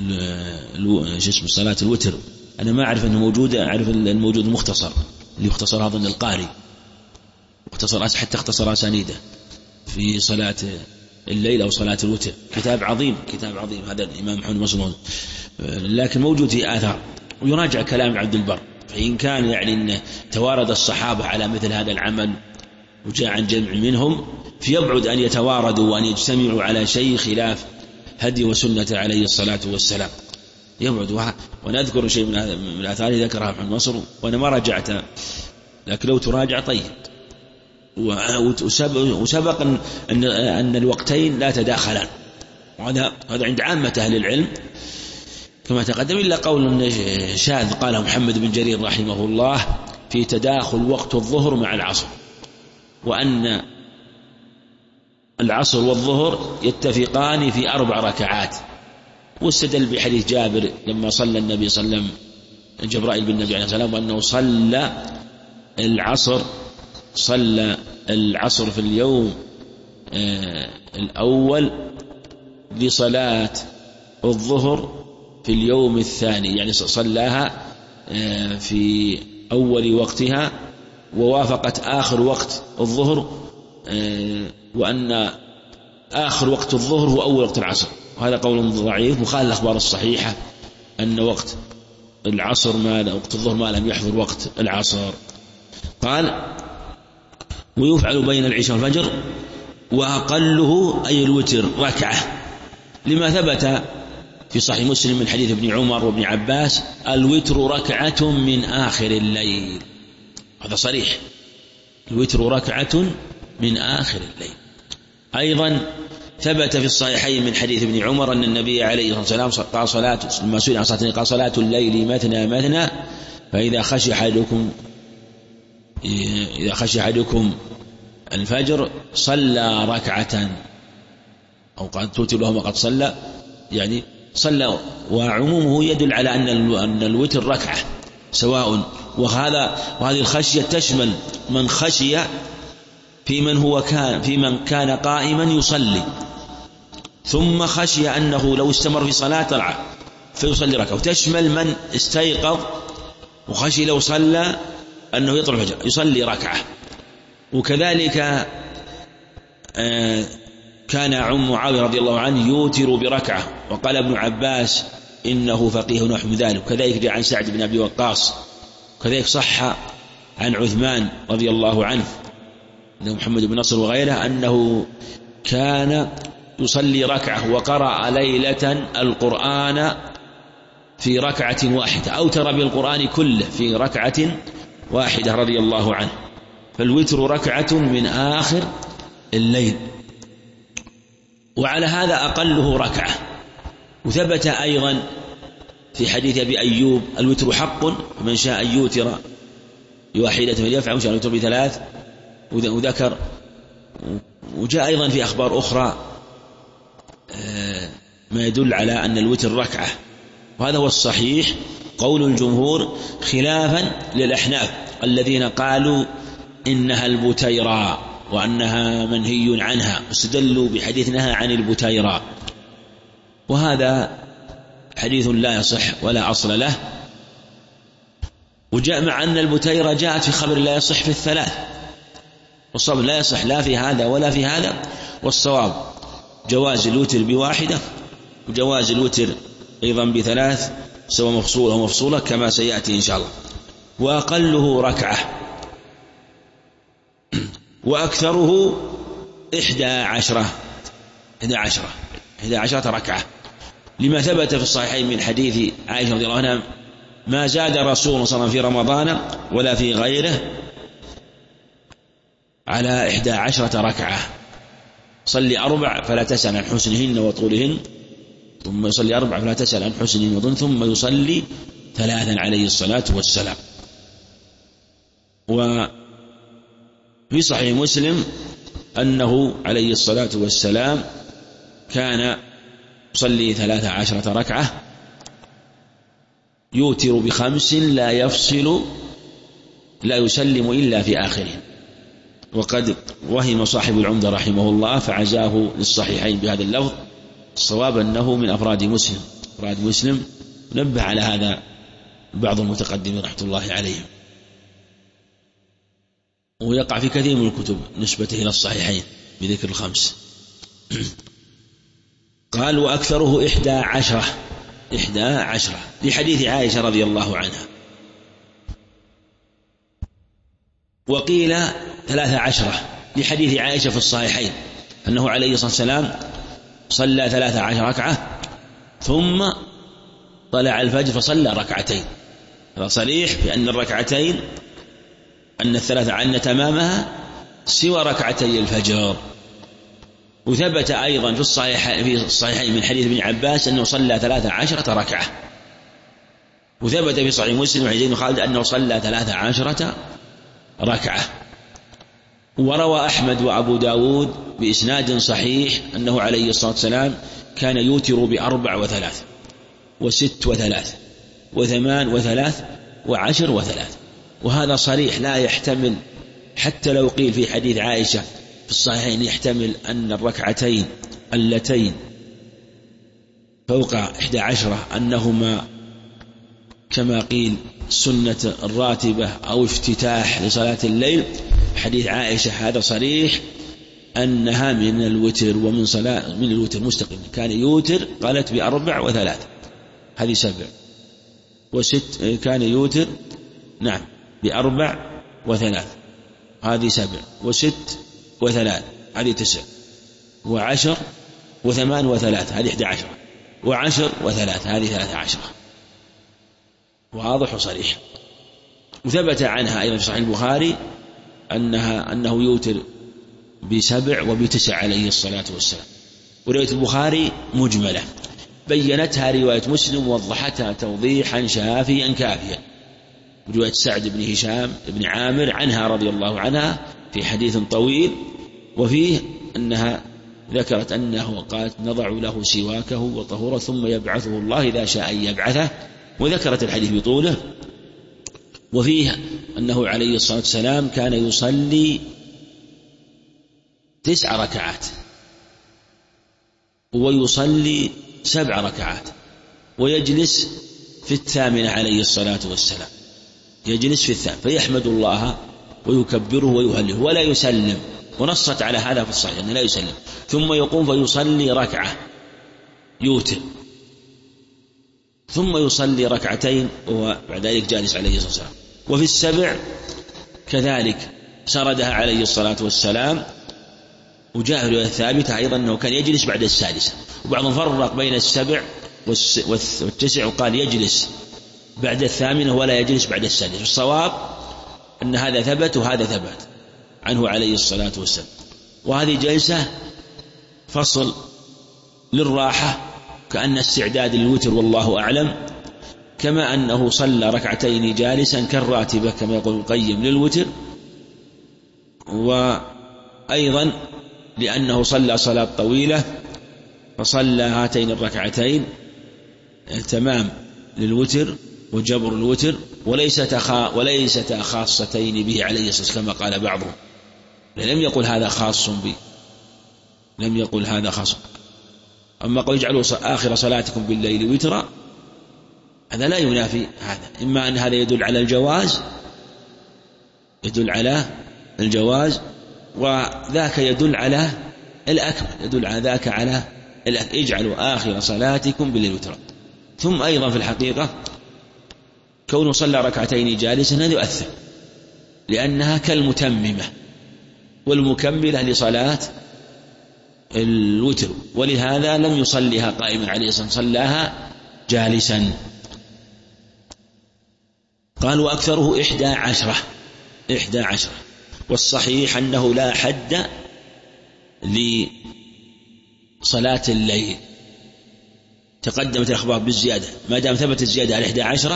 صلاة الوتر، أنا ما أعرف أنه موجود، أعرف الموجود المختصر اللي يختصر هذا القاري، مختصر حتى اختصر أسانيده في صلاة الليل أو صلاة الوتر، كتاب عظيم هذا الإمام محمد بن نصر، لكن موجود في آثار، ويراجع كلام عبد البر. فإن كان يعني أن توارد الصحابة على مثل هذا العمل وجاء عن جمع منهم، فيبعد أن يتواردوا وأن يجتمعوا على شيء خلاف هدي وسنة عليه الصلاة والسلام، يبعد. ونذكر شيء من الآثار ذكرها محمد بن نصر وأنا ما راجعت، لكن لو تراجع طيب. وسبق أن الوقتين لا تداخلان، وهذا عند عامة أهل العلم كما تقدم، إلا قول شاذ قاله محمد بن جرير رحمه الله في تداخل وقت الظهر مع العصر، وأن العصر والظهر يتفقان في 4 ركعات، واستدل بحديث جابر لما صلى النبي صلى الله عليه وسلم جبرائيل بالنبي عليه السلام وأنه صلى العصر في اليوم الأول لصلاة الظهر في اليوم الثاني، يعني صلاها في أول وقتها ووافقت آخر وقت الظهر، وأن آخر وقت الظهر هو أول وقت العصر. وهذا قول ضعيف مخالف الأخبار الصحيحة أن وقت الظهر ما لم يحضر وقت العصر. قال ويفعل بين العشاء والفجر وأقله أي الوتر ركعة، لما ثبت في صحيح مسلم من حديث ابن عمر وابن عباس الوتر ركعة من آخر الليل، هذا صريح، الوتر ركعة من آخر الليل. أيضا ثبت في الصحيحين من حديث ابن عمر أن النبي عليه الصلاة والسلام قال لما سئل عن صلاة قال صلاة الليل مثنى مثنى، فإذا خشي أحدكم الفجر صلى ركعة، أو قد توتر له ما قد صلى، يعني صلى، وعمومه يدل على أن الوتر ركعة سواء. وهذه الخشية تشمل من خشي في من كان قائما يصلي ثم خشي أنه لو استمر في صلاة فيصلي ركعة، وتشمل من استيقظ وخشي لو صلى أنه يطلع الفجر يصلي ركعة. وكذلك كان عم معاوية رضي الله عنه يوتر بركعة، وقال ابن عباس إنه فقيه نحو ذلك. وكذلك جاء عن سعد بن أبي وقاص، وكذلك صح عن عثمان رضي الله عنه أنه محمد بن نصر وغيره أنه كان يصلي ركعة وقرأ ليلة القرآن في ركعة واحدة، أوتر بالقرآن كله في ركعة واحدة رضي الله عنه. فالوتر ركعة من آخر الليل، وعلى هذا أقله ركعة. وثبت أيضا في حديث أبي أيوب الوتر حق من شاء أن يوتر بواحدة فليفعل، وشاء أن يوتر ب3، وذكر. وجاء أيضا في أخبار أخرى ما يدل على أن الوتر ركعة، وهذا هو الصحيح قول الجمهور خلافا للأحناف الذين قالوا إنها البتيرة وأنها منهي عنها، واستدلوا بحديث نهى عن البتيرة، وهذا حديث لا يصح ولا أصل له. وجاء مع أن البتيرة جاءت في خبر لا يصح في ال3، والصواب لا يصح لا في هذا ولا في هذا، والصواب جواز الوتر بواحدة وجواز الوتر أيضا ب3 سواء مفصولة ومفصولة كما سيأتي إن شاء الله. وأقله ركعة وأكثره 11 ركعة، لما ثبت في الصحيحين من حديث عائشة رضي الله عنها ما زاد رسول الله صلى الله عليه وسلم في رمضان ولا في غيره على 11 ركعة، صلي 4 فلا تسأل عن حسنهن وطولهن، ثم يصلي 4 فلا تسأل عن حسنهن وطولهن، ثم يصلي 3 عليه الصلاة والسلام. وفي صحيح مسلم أنه عليه الصلاة والسلام كان يصلي 13 ركعة يوتر ب5 لا يسلم إلا في آخره. وقد وهم صاحب العمدة رحمه الله فعزاه للصحيحين بهذا اللفظ، الصواب أنه من أفراد مسلم، نبه على هذا بعض المتقدمين رحمة الله عليهم، ويقع في كثير من الكتب نسبته إلى الصحيحين بذكر ال5. قال وأكثره 11 لحديث عائشة رضي الله عنها، وقيل 13 لحديث عائشة في الصحيحين أنه عليه الصلاة والسلام صلى 13 ركعة ثم طلع الفجر فصلى 2 هذا صريح بأن الركعتين أن 13 تمامها سوى 2 الفجر. وثبت أيضا في الصحيحين من حديث ابن عباس أنه صلى 13 ركعة، وثبت في صحيح مسلم عن زيد بن خالد أنه صلى 13 ركعة. وروى أحمد وأبو داود بإسناد صحيح أنه عليه الصلاة والسلام كان يوتر ب4 و3 و6 و3 و8 و3 و10 و3، وهذا صريح لا يحتمل، حتى لو قيل في حديث عائشة في الصحيحين يحتمل أن الركعتين اللتين فوق 11 أنهما كما قيل سنة الراتبة أو افتتاح لصلاة الليل. حديث عائشة هذا صريح أنها من الوتر، ومن صلاة من الوتر مستقيم، كان يوتر قالت ب4 و3، هذه 7 و6، كان يوتر نعم ب4 و3، هذه 7 و6 و3، هذه 9 و10 و8 و3، هذه 11 و10 و3، هذه 13. واضح وصريح. وثبت عنها أيضا في صحيح البخاري أنه يوتر ب7 وب9 عليه الصلاة والسلام. ورواية البخاري مجملة، بينتها رواية مسلم ووضحتها توضيحا شافيا كافيا، رواية سعد بن هشام بن عامر عنها رضي الله عنها في حديث طويل، وفيه أنها ذكرت أنه قالت نضع له سواكه وطهوره ثم يبعثه الله إذا شاء أن يبعثه، وذكرت الحديث بطوله. وفيه أنه عليه الصلاة والسلام كان يصلي 9 ركعات ويصلي 7 ركعات ويجلس في 8 عليه الصلاة والسلام، يجلس في 8 فيحمد الله ويكبره ويهلله ولا يسلم، ونصت على هذا في الصحيح أنه لا يسلم، ثم يقوم فيصلي ركعة يوتر، ثم يصلي ركعتين وبعد ذلك جالس عليه الصلاة والسلام. وفي 7 كذلك سردها عليه الصلاة والسلام. وجاء في الرواية الثابتة أيضا أنه كان يجلس بعد 6، وبعضهم فرق بين 7 و9 وقال يجلس بعد 8 ولا يجلس بعد 6. الصواب أن هذا ثبت وهذا ثبت عنه عليه الصلاة والسلام. وهذه جلسة فصل للراحة كأن استعداد للوتر والله أعلم، كما أنه صلى ركعتين جالسا كالراتبة كما يقول القيم للوتر، وأيضا لأنه صلى صلاة طويلة فصلى هاتين الركعتين تمام للوتر وجبر الوتر، وليستا خاصتين به عليه الصلاة والسلام كما قال بعضهم، لم يقل هذا خاص بي، لم يقل هذا خاص. أما قال اجعلوا آخر صلاتكم بالليل وترا، هذا لا ينافي هذا، إما أن هذا يدل على الجواز، يدل على الجواز، وذاك يدل على الأكمل، يدل على ذاك على الأكمل، اجعلوا آخر صلاتكم بالليل وترا. ثم أيضا في الحقيقة كونه صلى ركعتين جالسا هذا يؤثر، لأنها كالمتممة والمكملة لصلاة الوتر، ولهذا لم يصليها قائما عليه الصلاة والسلام، صلاها جالسا. قال وأكثره 11، والصحيح أنه لا حد لصلاة الليل، تقدمت الأخبار بالزيادة، ما دام ثبت الزيادة على 11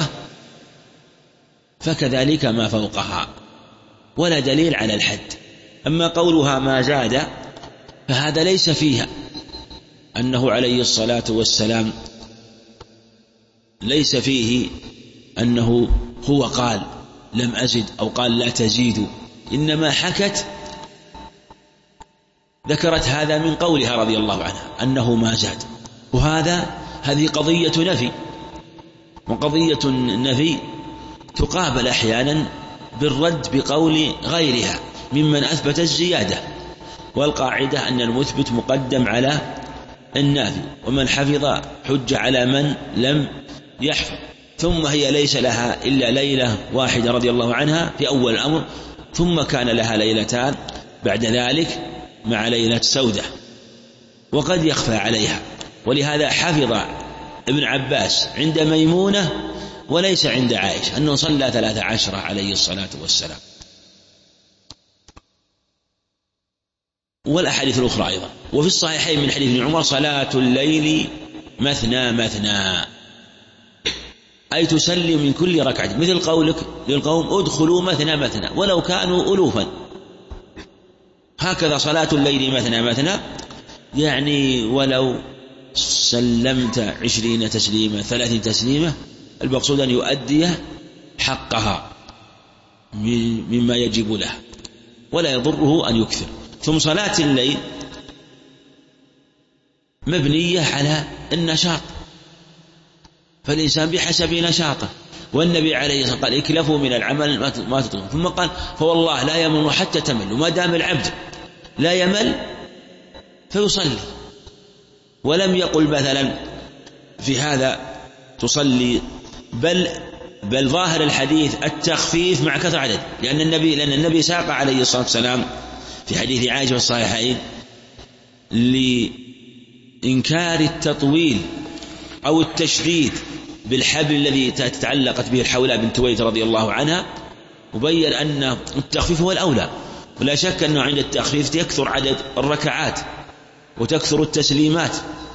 فكذلك ما فوقها، ولا دليل على الحد. أما قولها ما زاد فهذا ليس فيها أنه عليه الصلاة والسلام ليس فيه أنه هو قال لم أزد أو قال لا تزيدوا، إنما ذكرت هذا من قولها رضي الله عنها أنه ما زاد، هذه قضية نفي، وقضية النفي تقابل أحيانا بالرد بقول غيرها ممن أثبت الزيادة، والقاعدة أن المثبت مقدم على النافي، ومن حفظ حج على من لم يحفظ. ثم هي ليس لها إلا ليلة واحدة رضي الله عنها في أول الأمر، ثم كان لها ليلتان بعد ذلك مع ليلة سودة، وقد يخفى عليها، ولهذا حفظ ابن عباس عند ميمونة وليس عند عائشة أنه صلى 13 عليه الصلاة والسلام. والأحاديث الأخرى أيضا وفي الصحيحين من حديث ابن عمر صلاة الليل مثنى مثنى، أي تسلم من كل ركعة، مثل قولك للقوم ادخلوا مثنى مثنى ولو كانوا ألوفا. هكذا صلاة الليل مثنى مثنى، يعني ولو سلمت 20 تسليمة 30 تسليمة، المقصود أن يؤدي حقها مما يجب له ولا يضره أن يكثر. ثم صلاة الليل مبنية على النشاط، فالإنسان بحسب نشاطه، والنبي عليه الصلاة والسلام قال اكلفوا من العمل ما تطيقون، ثم قال فوالله لا يمل حتى تمل، وما دام العبد لا يمل فيصلي. ولم يقل مثلا في هذا تصلي، بل ظاهر الحديث التخفيف مع كثرة عدد، لأن النبي ساق عليه الصلاة والسلام في حديث عائشة الصحيحين لإنكار التطويل أو التشديد بالحبل الذي تتعلقت به الحولاء بنت ويد رضي الله عنها، وبين أن التخفيف هو الأولى، ولا شك أنه عند التخفيف يكثر عدد الركعات وتكثر التسليمات.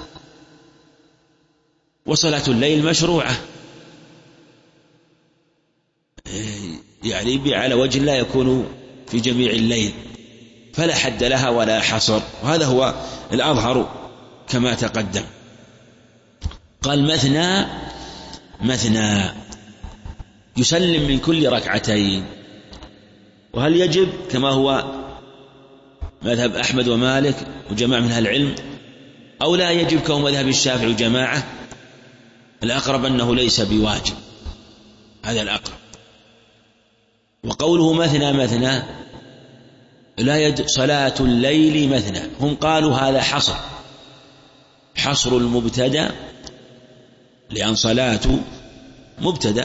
وصلاة الليل مشروعة، يعني على وجه لا يكون في جميع الليل، فلا حد لها ولا حصر، وهذا هو الأظهر كما تقدم. قال مثنى مثنى، يسلم من كل ركعتين. وهل يجب كما هو مذهب أحمد ومالك وجماعة من أهل العلم، أو لا يجب كما مذهب الشافعي وجماعة؟ الأقرب أنه ليس بواجب، هذا الأقرب. وقوله مثنى مثنى لا صلاة الليل مثنى، هم قالوا هذا حصر المبتدأ، لأن صلاة مبتدأ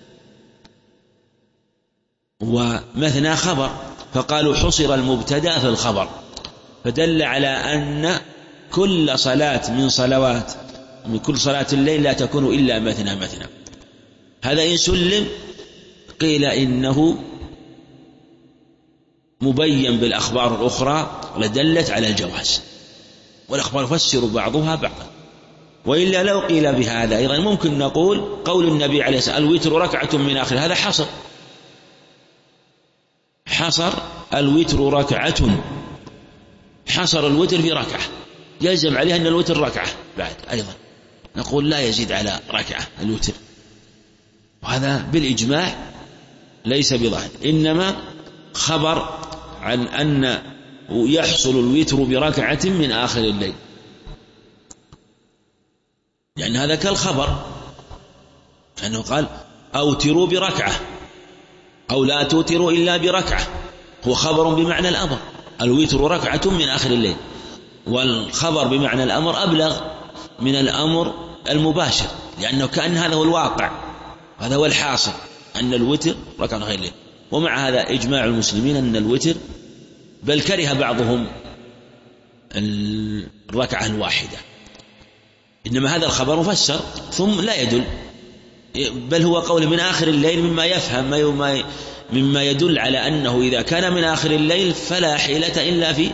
ومثنى خبر، فقالوا حصر المبتدأ في الخبر، فدل على أن كل صلاة من كل صلاة الليل لا تكون إلا مثنى مثنى. هذا إن سلم. قيل إنه مبين بالأخبار الأخرى لدلت على الجواز، والأخبار يفسر بعضها بعضا. وإلا لو قيل بهذا أيضا ممكن نقول قول النبي عليه الصلاة والسلام الوتر ركعة من آخر، هذا حصر الوتر ركعة، حصر الوتر في ركعة، يلزم عليها أن الوتر ركعة بعد أيضا، نقول لا يزيد على ركعة الوتر، وهذا بالإجماع ليس بظاهر، إنما خبر عن أن يحصل الوتر بركعة من آخر الليل، لأن هذا كالخبر، فأنه قال أوتروا بركعة أو لا توتروا إلا بركعة، هو خبر بمعنى الأمر، الوتر ركعة من آخر الليل، والخبر بمعنى الأمر أبلغ من الأمر المباشر، لأنه كأن هذا هو الواقع، هذا هو الحاصل، أن الوتر ركعة من آخر الليل. ومع هذا إجماع المسلمين أن الوتر، بل كره بعضهم الركعة الواحدة، إنما هذا الخبر مفسر ثم لا يدل، بل هو قول من آخر الليل مما يفهم مما يدل على أنه إذا كان من آخر الليل فلا حيلة إلا في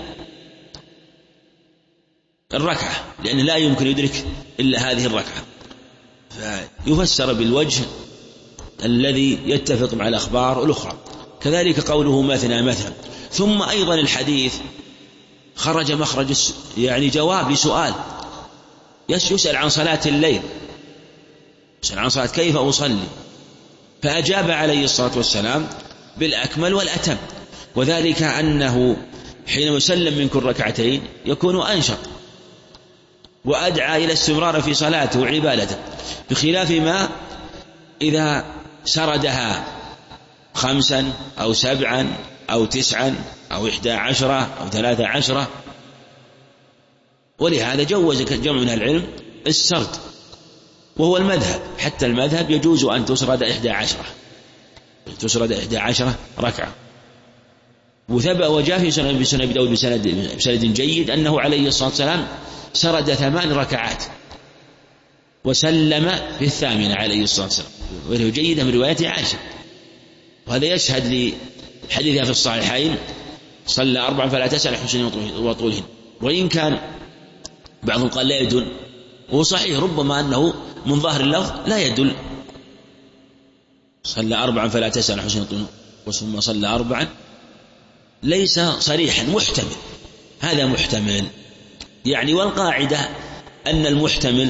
الركعة، لأنه لا يمكن يدرك إلا هذه الركعة، فيفسر بالوجه الذي يتفق مع الأخبار الأخرى. كذلك قوله مثنى مثنى. ثم أيضا الحديث خرج مخرج يعني جواب لسؤال، يسأل عن صلاة الليل، يسأل عن صلاة كيف أصلي، فأجاب عليه الصلاة والسلام بالأكمل والأتم، وذلك أنه حين يسلم من كل ركعتين يكون أنشط وأدعى إلى استمرار في صلاته وعبادته، بخلاف ما إذا سردها 5 أو 7 أو 9 أو 11 أو 13. ولهذا جوز جمع من العلم السرد، وهو المذهب، حتى المذهب يجوز أن تسرد 11 ركعة. وجاء في سنن أبي داود بسند جيد أنه عليه الصلاة والسلام سرد 8 ركعات وسلم في 8 عليه الصلاة والسلام، وهو جيد من رواية عائشة، وهذا يشهد لحديثها في الصحيحين صلى 4 فلا تسأل حسن وطولهن، وإن كان بعضهم قال لا يدل، وهو صحيح ربما أنه من ظاهر اللفظ لا يدل. صلى 4 فلا تسأل حسن ثم صلى 4 ليس صريحا، محتمل، هذا محتمل يعني. والقاعدة أن المحتمل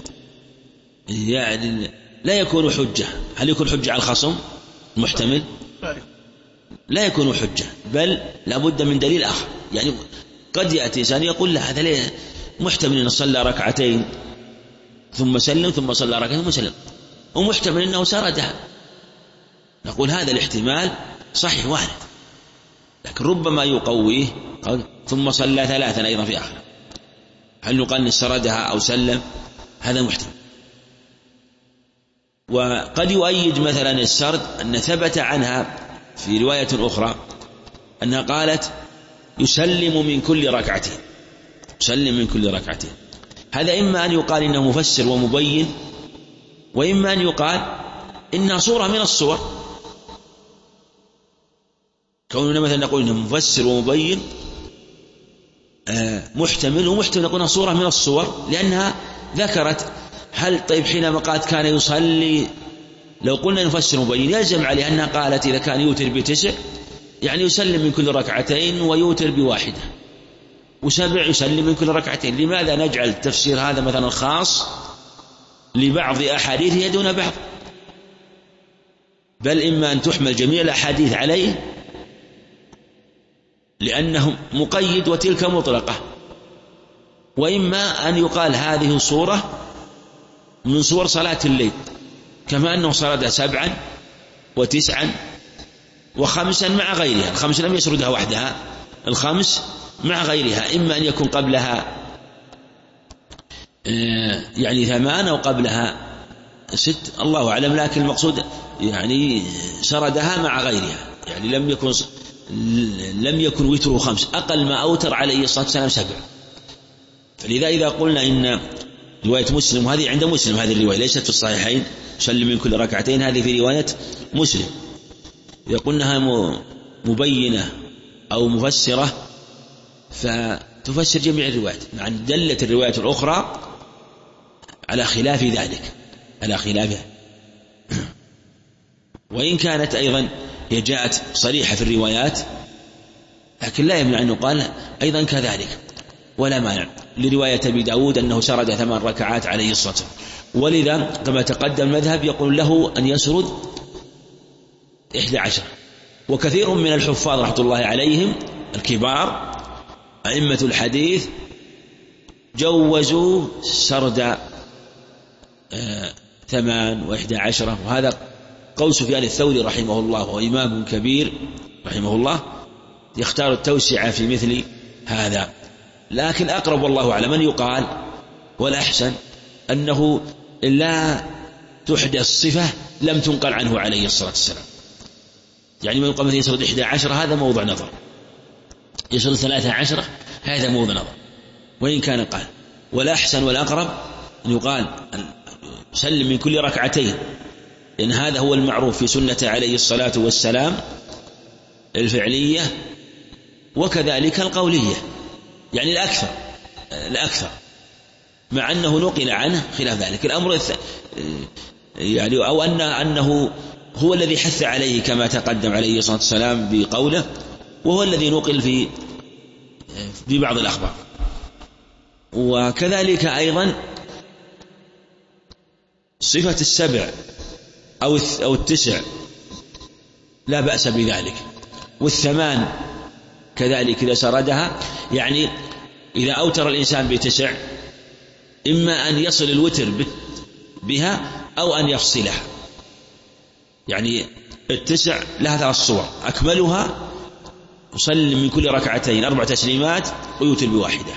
يعني لا يكون حجة. هل يكون حجة على الخصم؟ المحتمل لا يكون حجة، بل لابد من دليل آخر. يعني قد يأتي إنسان يقول لا هذا ليه محتمل أن صلى ركعتين ثم سلم ثم صلى ركعتين ثم سلم، ومحتمل أنه سردها، نقول هذا الاحتمال صحيح وارد، لكن ربما يقويه ثم صلى 3 أيضا في آخر. هل نقال أن سردها أو سلم؟ هذا محتمل. وقد يؤيد مثلا السرد أن ثبت عنها في رواية أخرى أنها قالت يسلم من كل ركعتين، يسلم من كل ركعتين. هذا إما أن يقال إنه مفسر ومبين، وإما أن يقال إنها صورة من الصور. كوننا مثلا نقول إنه مفسر ومبين محتمل، ومحتمل نقولها صورة من الصور، لأنها ذكرت. هل طيب حينما قالت كان يصلي، لو قلنا نفسر مبين يلزم عليه أنها قالت إذا كان يوتر ب9 يعني يسلم من كل ركعتين ويوتر ب1، و7 يسلم من كل ركعتين. لماذا نجعل التفسير هذا مثلا خاص لبعض أحاديثه دون بعض؟ بل إما أن تحمل جميع الأحاديث عليه لأنه مقيد وتلك مطلقة، وإما أن يقال هذه صورة من صور صلاة الليل، كما أنه سرد 7 و9 و5 مع غيرها. 5 لم يسردها وحدها، 5 مع غيرها، إما أن يكون قبلها يعني 8 أو قبلها 6 الله أعلم، لكن المقصود يعني سردها مع غيرها، يعني لم يكن وتره 5، أقل ما أوتر عليه الصلاة والسلام 7. فلذا إذا قلنا إن رواية مسلم، وهذه عند مسلم هذه الرواية ليست في الصحيحين، سلم من كل ركعتين، هذه في رواية مسلم، إذا قلناها مبينة أو مفسرة فتفسر جميع الروايات، مع أن دلت الروايات الأخرى على خلاف ذلك، على خلافه. وإن كانت أيضا هي جاءت صريحة في الروايات، لكن لا يمنع أن يقال أيضا كذلك، ولا مانع لرواية أبي داود أنه سرد 8 ركعات عليه الصلاة والسلام. ولذا كما تقدم المذهب يقول له أن يسرد 11. وكثير من الحفاظ رحمة الله عليهم الكبار أئمة الحديث جوزوا سرد 8 و11، وهذا قول سفيان الثوري رحمه الله، وهو إمام كبير رحمه الله، يختار التوسعة في مثل هذا. لكن أقرب والله أعلم أن يقال والأحسن أنه لا تحدث صفة لم تنقل عنه عليه الصلاة والسلام. يعني ما يقال مثلا يسرد 11 هذا موضع نظر، يسرد 13 هذا موضع نظر، وإن كان قال. والأحسن والأقرب أن يقال سلم من كل ركعتين، لأن هذا هو المعروف في سنة عليه الصلاة والسلام الفعلية، وكذلك القولية، يعني الأكثر، مع أنه نقل عنه خلاف ذلك الأمر يعني، أو أنه هو الذي حث عليه كما تقدم عليه الصلاة والسلام بقوله، وهو الذي نقل في بعض الأخبار. وكذلك أيضا صفة 7 أو 9 لا بأس بذلك، 8 كذلك إذا سردها. يعني إذا أوتر الإنسان ب9 إما أن يصل الوتر بها أو أن يفصلها. يعني 9 لها 3 صور، أكملها يسلم من كل ركعتين 4 تسليمات ويوتر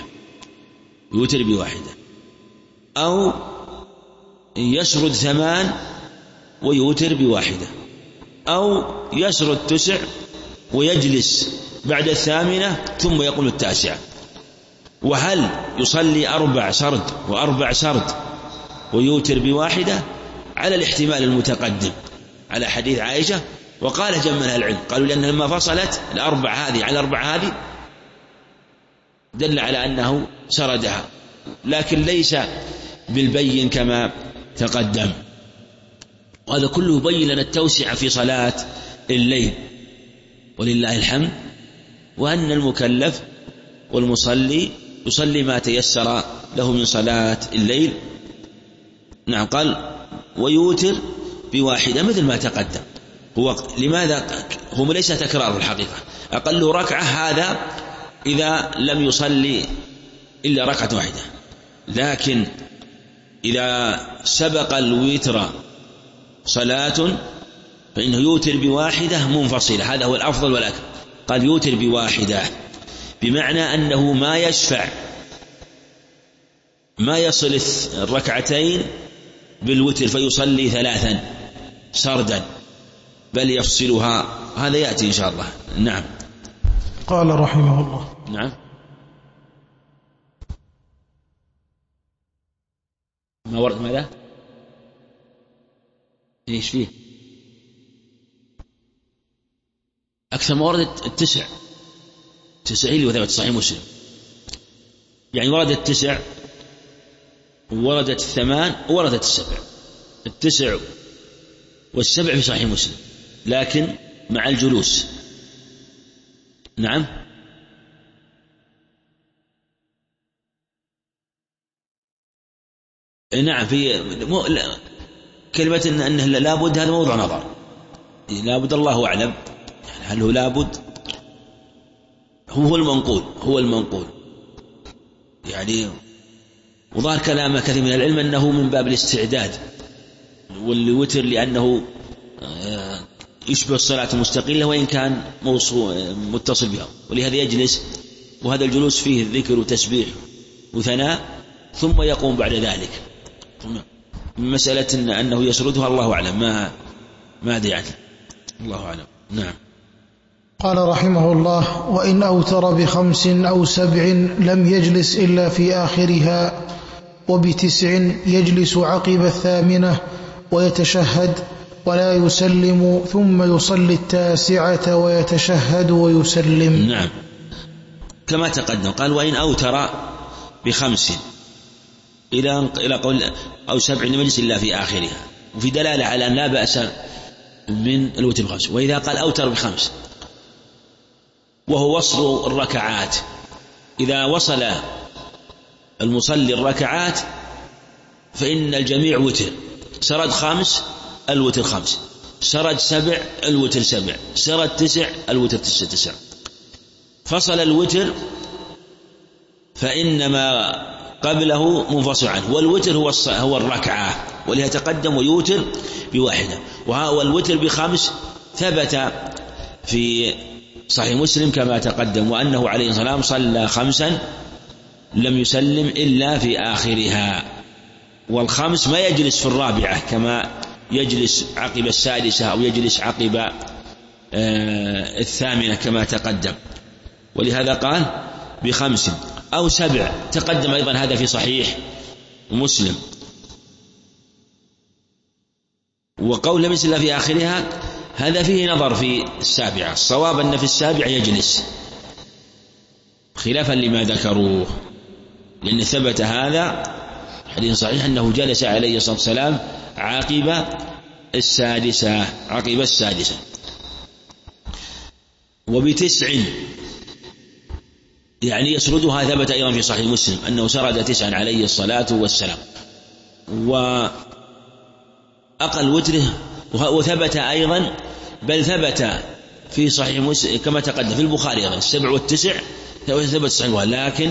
بواحدة، أو يسرد 8 ويوتر ب1، أو يسرد 9 ويجلس بعد 8 ثم يقول 9. وهل يصلي 4 سرد و4 سرد ويوتر ب1 على الاحتمال المتقدم على حديث عائشة؟ وقال جمع العلم قالوا لأن لما فصلت 4 هذه على 4 هذه دل على أنه سردها، لكن ليس بالبين كما تقدم. وهذا كله يبين لنا التوسعة في صلاة الليل ولله الحمد، وأن المكلف والمصلي يصلي ما تيسر له من صلاة الليل. نعم، قال ويوتر بواحدة مثل ما تقدم. لماذا هو ليس تكرار في الحقيقة، أقل ركعة هذا إذا لم يصلي إلا ركعة واحدة، لكن إذا سبق الوتر صلاة فإنه يوتر بواحدة منفصلة، هذا هو الأفضل والأكمل. قال يوتر بواحدة بمعنى أنه ما يشفع، ما يصل الركعتين بالوتر فيصلي 3 سردا، بل يفصلها. هذا يأتي إن شاء الله. نعم. قال رحمه الله. نعم. ما ورد ماذا؟ ايش فيه؟ أكثر ما وردت 9 اللي وثبت صحيح مسلم، يعني وردت 9 ووردت 8 ووردت 7. 9 و7 في صحيح مسلم، لكن مع الجلوس. نعم. نعم، في كلمة أنه لابد، هذا موضوع نظر، لابد الله أعلم، هل هو لابد؟ هو المنقول يعني، وظهر كلام كثير من العلم أنه من باب الاستعداد والوتر، لأنه يشبه الصلاة المستقلة وإن كان متصل بها، ولهذا يجلس، وهذا الجلوس فيه الذكر وتسبيح وثناء، ثم يقوم بعد ذلك. مسألة أنه يسردها الله أعلم، ما أدري عنه، الله أعلم. نعم. قال رحمه الله: وإن أوتر ب5 أو 7 لم يجلس إلا في آخرها، وب9 يجلس عقب 8 ويتشهد ولا يسلم، ثم يصلي 9 ويتشهد ويسلم. نعم، كما تقدم. قال وإن أوتر ب5 إلى قول أو 7 لم يجلس إلا في آخرها، وفي دلالة على أن لا بأس من الوتر ب5. وإذا قال أوتر ب5 وهو وصل الركعات، إذا وصل المصلي الركعات فإن الجميع وتر، سرد 5 الوتر 5، سرد 7 الوتر 7، سرد 9 الوتر 9. فصل الوتر فإنما قبله منفصل عنه، والوتر هو الركعة، ولهذا تقدم ويوتر بواحدة. والوتر ب5 ثبت في صحيح مسلم كما تقدم، وأنه عليه الصلاة والسلام صلى 5 لم يسلم إلا في آخرها، وال5 ما يجلس في الرابعة كما يجلس عقب السادسة أو يجلس عقب 8 كما تقدم، ولهذا قال ب5 أو 7. تقدم أيضا هذا في صحيح مسلم. وقول لم يجلس إلا في آخرها هذا فيه نظر في 7. الصواب أن في 7 يجلس، خلافا لما ذكروه، لأن ثبت هذا حديث صحيح أنه جلس عليه الصلاة والسلام عقب السادسة. وب9 يعني يسردها، ثبت أيضا في صحيح مسلم أنه سرد 9 عليه الصلاة والسلام. وأقل وتره وثبت أيضا، بل ثبت في صحيح مسلم كما تقدم في البخاري أيضا 7 و9 ثبت صحيح، لكن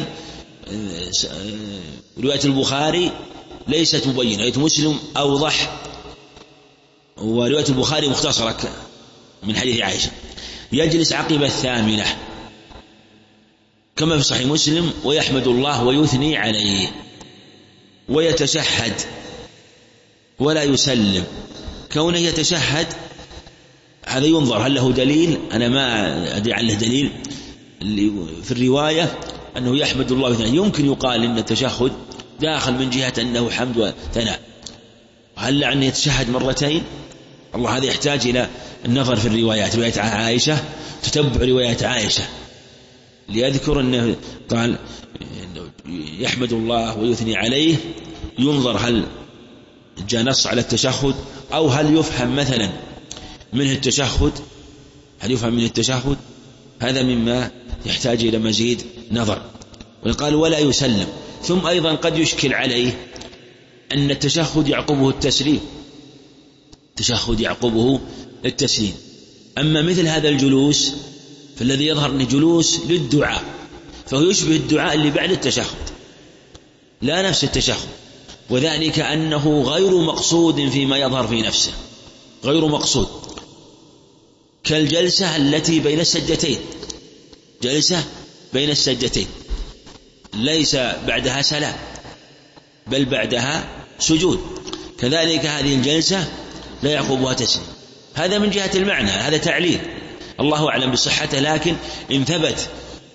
رواية البخاري ليست مبينة، رواية مسلم أوضح، ورواية البخاري مختصرة من حديث عائشة. يجلس عقب 8 كما في صحيح مسلم، ويحمد الله ويثني عليه ويتشهد ولا يسلم. كونه يتشهد هذا ينظر هل له دليل، أنا ما أدري عنه دليل في الرواية أنه يحمد الله ويثني. يمكن يقال إن التشهد داخل من جهة أنه حمد وثناء، هل أنه يتشهد مرتين؟ الله هذا يحتاج إلى النظر في الروايات. رواية عائشة تتبع رواية عائشة، ليذكر أنه قال يحمد الله ويثني عليه، ينظر هل جاء نص على التشهد أو هل يفهم مثلا منه التشهد، هل يفهم منه التشهد، هذا مما يحتاج إلى مزيد نظر. وقال ولا يسلم. ثم أيضا قد يشكل عليه أن التشهد يعقبه التسليم، التشهد يعقبه التسليم. أما مثل هذا الجلوس فالذي يظهر أنه جلوس للدعاء، فهو يشبه الدعاء اللي بعد التشهد لا نفس التشهد، وذلك أنه غير مقصود فيما يظهر في نفسه، غير مقصود، كالجلسة التي بين السجدتين، جلسة بين السجدتين ليس بعدها سلام بل بعدها سجود، كذلك هذه الجلسة لا يعقبها تسليم. هذا من جهة المعنى، هذا تعليل الله أعلم بصحته، لكن إن ثبت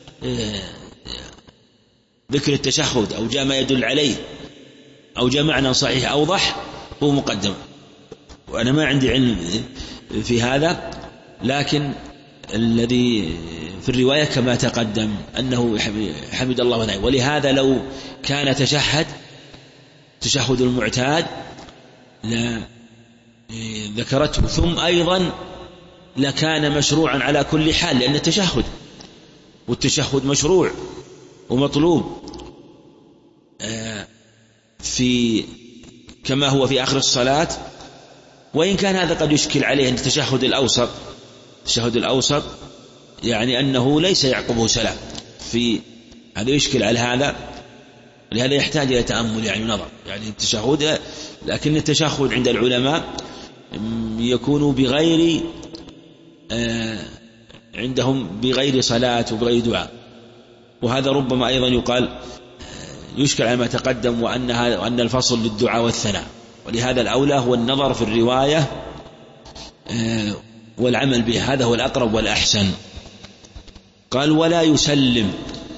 ذكر التشهد أو جاء ما يدل عليه أو جاء معنى صحيح أوضح هو مقدم. وأنا ما عندي علم في هذا، لكن الذي في الرواية كما تقدم أنه حمد الله ونعم. ولهذا لو كان تشهد المعتاد لا ذكرته، ثم أيضا لكان مشروعا على كل حال، لأن التشهد والتشهد مشروع ومطلوب في كما هو في آخر الصلاة. وإن كان هذا قد يشكل عليه أن التشهد الأوسط يعني أنه ليس يعقبه سلام، في هذا يشكل على هذا، لهذا يحتاج إلى تأمل يعني نظر يعني التشهد. لكن التشهد عند العلماء يكون بغير عندهم بغير صلاة وبغير دعاء، وهذا ربما أيضا يقال يشكل على ما تقدم وأن الفصل للدعاء والثناء. ولهذا الأولى هو النظر في الرواية والعمل به، هذا هو الأقرب والأحسن. قال ولا يسلم،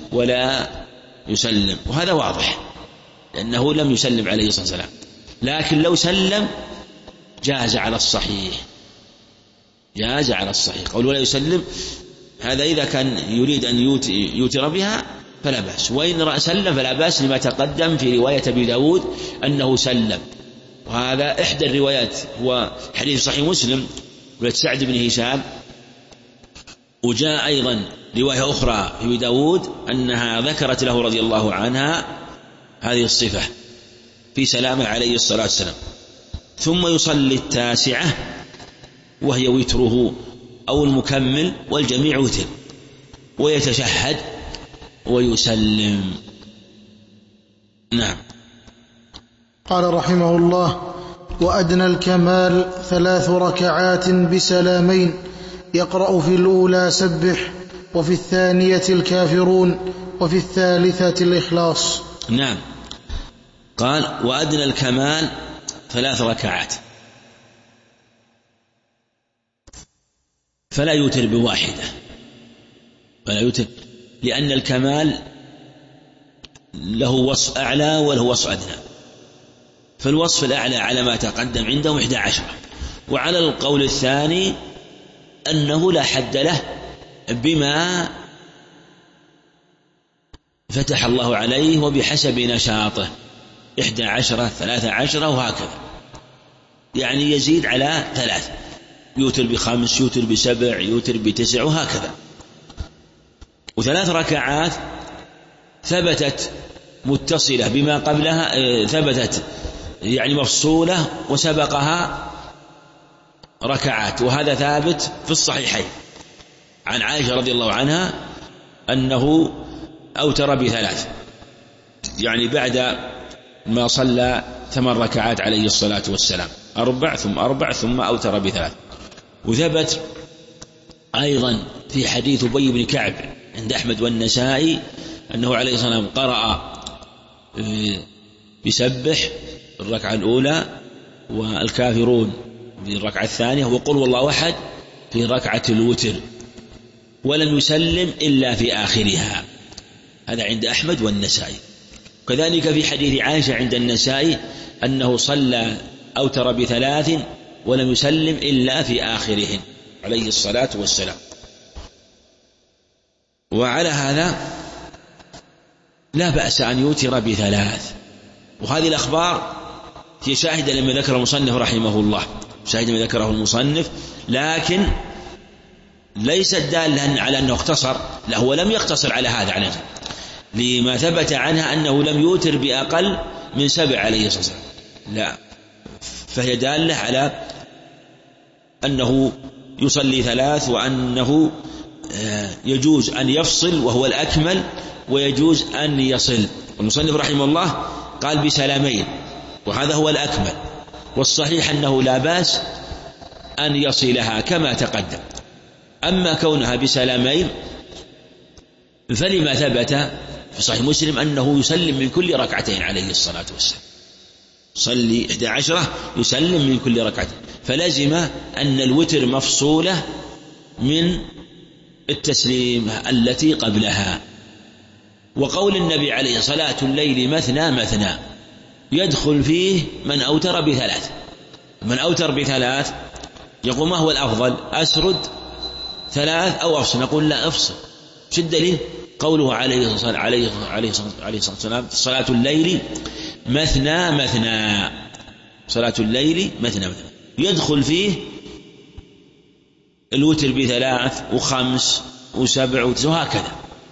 وهذا واضح لأنه لم يسلم عليه الصلاة والسلام، لكن لو سلم جاز على الصحيح، قول ولا يسلم هذا إذا كان يريد أن يوتر بها فلا بأس، وإن سلم فلا بأس لما تقدم في رواية أبي داود أنه سلم. وهذا إحدى الروايات هو حديث صحيح مسلم سعد بن هشام، وجاء أيضا رواية أخرى في أبي داود أنها ذكرت له رضي الله عنها هذه الصفة في سلامه عليه الصلاة والسلام. ثم يصلي التاسعة وهي وتره أو المكمل، والجميع وتر، ويتشهد ويسلم. نعم. قال رحمه الله: وأدنى الكمال 3 ركعات بسلامين، يقرأ في الأولى سبح، وفي الثانية الكافرون، وفي الثالثة الإخلاص. نعم. قال وأدنى الكمال 3 ركعات، فلا يوتر بواحدة، فلا يوتر، لأن الكمال له وصف أعلى وله وصف أدنى، فالوصف الأعلى على ما تقدم عندهم 11، وعلى القول الثاني أنه لا حد له بما فتح الله عليه وبحسب نشاطه، 11 13 وهكذا، يعني يزيد على 3، يوتر ب5 يوتر ب7 يوتر ب9 وهكذا. و3 ركعات ثبتت متصلة بما قبلها، ثبتت يعني مفصولة وسبقها ركعات، وهذا ثابت في الصحيحين عن عائشة رضي الله عنها أنه أوتر ب3، يعني بعد ما صلى 8 ركعات عليه الصلاة والسلام، 4 ثم 4 ثم أوتر ب3. وثبت أيضا في حديث أبي بن كعب عند أحمد والنسائي أنه عليه الصلاة والسلام قرأ بسبح الركعة الأولى، والكافرون في الركعة الثانية، وقل والله أحد في ركعة الوتر، ولم يسلم إلا في آخرها. هذا عند أحمد والنسائي. كذلك في حديث عائشة عند النسائي أنه صلى أوتر ب3 ولم يسلم إلا في آخرهن عليه الصلاة والسلام. وعلى هذا لا بأس أن يوتر بثلاث. وهذه الأخبار هي شاهدة لما ذكر المصنف رحمه الله، شاهدة لما ذكره المصنف، لكن ليست دالة على أنه اقتصر، لا هو لم يقتصر على هذا عليه لما ثبت عنها أنه لم يوتر بأقل من 7 عليه الصلاة والسلام، لا، فهي دالة على أنه يصلي 3 وأنه يجوز أن يفصل وهو الأكمل، ويجوز أن يصل. المصنف رحمه الله قال بسلامين وهذا هو الأكمل، والصحيح أنه لا بأس أن يصلها كما تقدم. أما كونها بسلامين فلما ثبت في صحيح مسلم أنه يسلم من كل ركعتين عليه الصلاة والسلام، صلي 11 يسلم من كل ركعتين، فلزم أن الوتر مفصولة من التسليم التي قبلها. وقول النبي عليه صلاة الليل مثنى مثنى يدخل فيه من أوتر ب3. من أوتر ب3 يقول ما هو الأفضل، أسرد 3 أو أفصل؟ نقول لا، أفصل. شو الدليل؟ قوله عليه الصلاة والسلام صلاة الليل مثنى مثنى، صلاة الليل مثنى مثنى يدخل فيه الوتر ب3 و5 و7 وهكذا.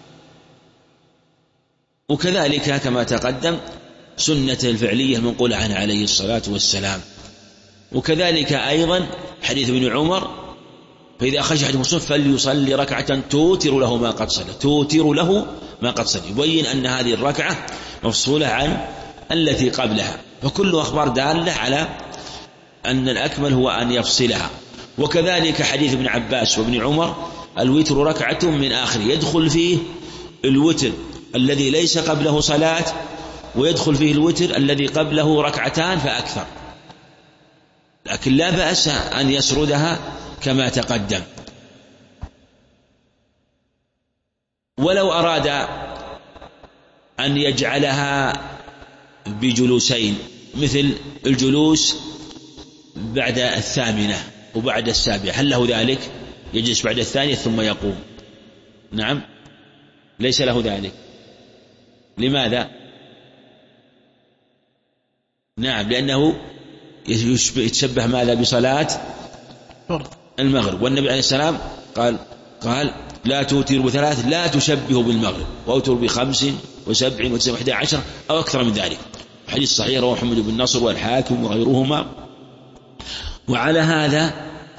وكذلك كما تقدم سنة الفعلية المنقولة عنه عليه الصلاة والسلام. وكذلك أيضا حديث ابن عمر فإذا خشي أحدكم الصف فليصلي ركعة توتر له ما قد صلى، توتر له ما قد صلى، يبين أن هذه الركعة مفصولة عن التي قبلها. فكل أخبار دالة على أن الأكمل هو أن يفصلها. وكذلك حديث ابن عباس وابن عمر الوتر ركعة من آخر، يدخل فيه الوتر الذي ليس قبله صلاة، ويدخل فيه الوتر الذي قبله ركعتان فأكثر، لكن لا بأس أن يسردها كما تقدم. ولو أراد أن يجعلها بجلوسين مثل الجلوس بعد 8 وبعد 7، هل له ذلك؟ يجلس بعد 2 ثم يقوم؟ نعم، ليس له ذلك. لماذا؟ نعم، لأنه يتشبه ماذا؟ بصلاة المغرب، والنبي عليه السلام قال لا توتروا ب3 لا تشبهوا بالمغرب، وأوتروا ب5 و7 و11 أو أكثر من ذلك. حديث صحيح رواه محمد بن نصر والحاكم وغيرهما. وعلى هذا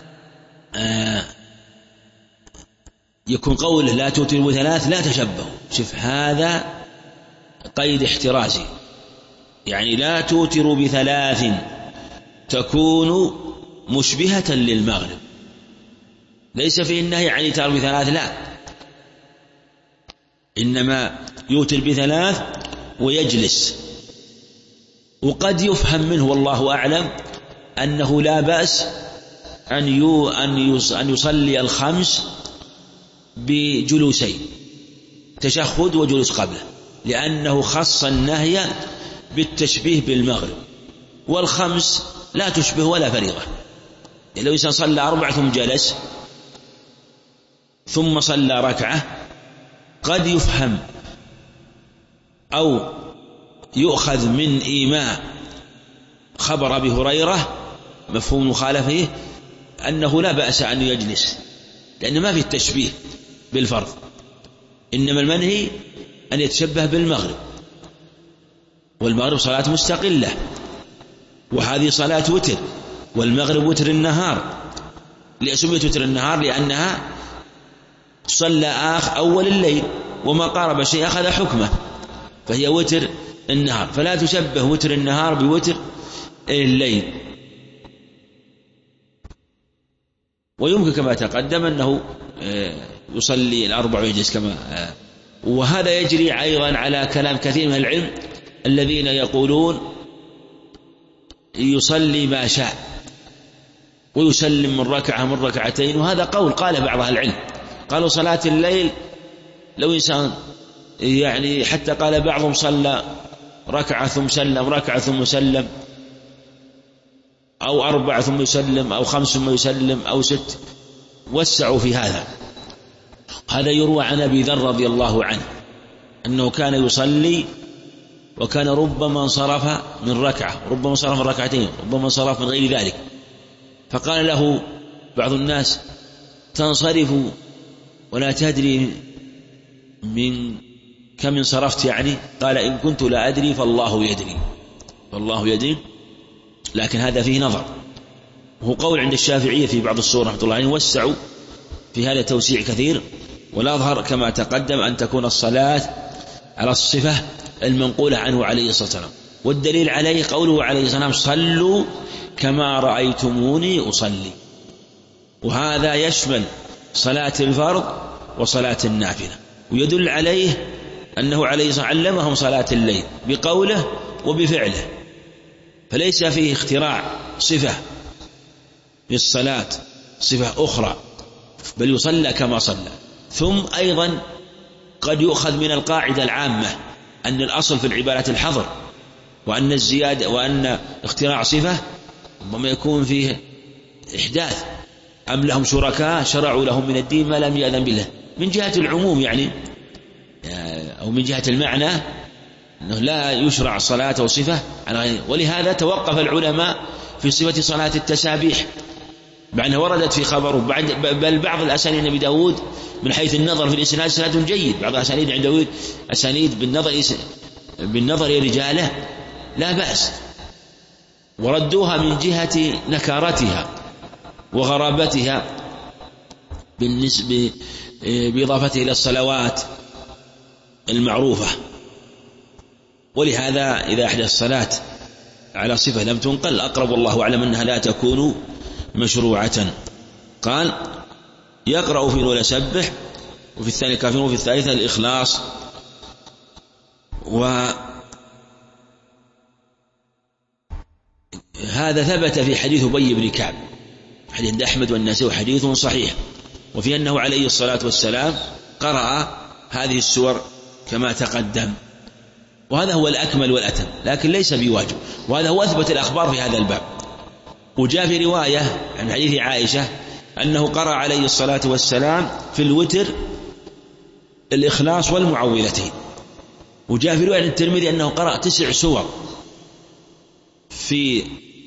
يكون قوله لا توتروا ب3 لا تشبهوا، شوف هذا قيد احترازي، يعني لا توتروا ب3 تكون مشبهة للمغرب، ليس فيه النهي عن إيتار ب3، لا، إنما يوتر ب3 ويجلس. وقد يفهم منه والله أعلم أنه لا بأس أن يصلي 5 بجلوسين، تشهد وجلوس قبله، لأنه خص النهي بالتشبيه بالمغرب، وال5 لا تشبه ولا فريضة. لو إنسان صلى 4 ثم جلس ثم صلى ركعة قد يفهم أو يؤخذ من إيماء خبر أبي هريرة مفهوم مخالفه أنه لا بأس أن يجلس، لأن ما في التشبيه بالفرض، إنما المنهي أن يتشبه بالمغرب، والمغرب صلاة مستقلة، وهذه صلاة وتر، والمغرب وتر النهار. سميت وتر النهار لأنها صلى أول الليل، وما قارب شيء أخذ حكمه، فهي وتر النهار، فلا تشبه وتر النهار بوتر الليل. ويمكن كما تقدم أنه يصلي 4 ويجلس كما وهذا يجري أيضا على كلام كثير من العلم الذين يقولون يصلي ما شاء ويسلم من ركعة من ركعتين، وهذا قول قال بعض أهل العلم، قالوا صلاة الليل لو إنسان يعني حتى قال بعضهم صلى ركعة ثم سلم، ركعة ثم سلم، أو 4 ثم يسلم، أو 5 ثم يسلم، أو 6، وسعوا في هذا. هذا يروى عن أبي ذر رضي الله عنه أنه كان يصلي وكان ربما انصرف من ركعة، ربما انصرف من ركعتين، ربما انصرف من غير ذلك، فقال له بعض الناس: تنصرف ولا تدري من كم انصرفت يعني؟ قال: إن كنت لا أدري فالله يدري، فالله يدري. لكن هذا فيه نظر، وهو قول عند الشافعية في بعض الصور رحمة الله عليه، وسعوا في هذا توسيع كثير، والأظهر كما تقدم أن تكون الصلاة على الصفة المنقولة عنه عليه الصلاة والسلام. والدليل عليه قوله عليه الصلاة والسلام: صلوا كما رأيتموني أصلي. وهذا يشمل صلاة الفرض وصلاة النافلة، ويدل عليه أنه عليه الصلاة والسلام علمهم صلاة الليل بقوله وبفعله، فليس فيه اختراع صفة للصلاة صفة أخرى، بل يصلى كما صلى. ثم أيضا قد يؤخذ من القاعدة العامة أن الأصل في العبادة الحظر، وأن الزيادة وأن اختراع صفة ربما يكون فيه إحداث. أم لهم شركاء شرعوا لهم من الدين ما لم يأذن به، من جهة العموم يعني، أو من جهة المعنى أنه لا يشرع صلاة أو صفة على غيره. ولهذا توقف العلماء في صفة صلاة التسابيح، مع أنها وردت في خبره، بل بعض الأسانيد أبي داود من حيث النظر في الإسناد سند جيد، بعض الأسانيد عند داود أسانيد بالنظر رجاله لا بأس، وردوها من جهة نكارتها وغرابتها بالنسبة بإضافته إلى الصلوات المعروفة. ولهذا إذا أحدث الصلاة على صفة لم تنقل، أقرب الله أعلم أنها لا تكون مشروعة. قال: يقرأ في الأولى سبح، وفي الثانية كافرون، وفي الثالثة الإخلاص. وهذا ثبت في حديث أبي بن كعب، حديث أحمد والنسائي، حديث صحيح، وفي أنه عليه الصلاة والسلام قرأ هذه السور كما تقدم، وهذا هو الأكمل والأتم، لكن ليس بواجب، وهذا هو أثبت الأخبار في هذا الباب. وجاء في رواية عن حديث عائشة أنه قرأ عليه الصلاة والسلام في الوتر الإخلاص والمعوذتين. وجاء في رواية عن الترمذي أنه قرأ 9 سور، في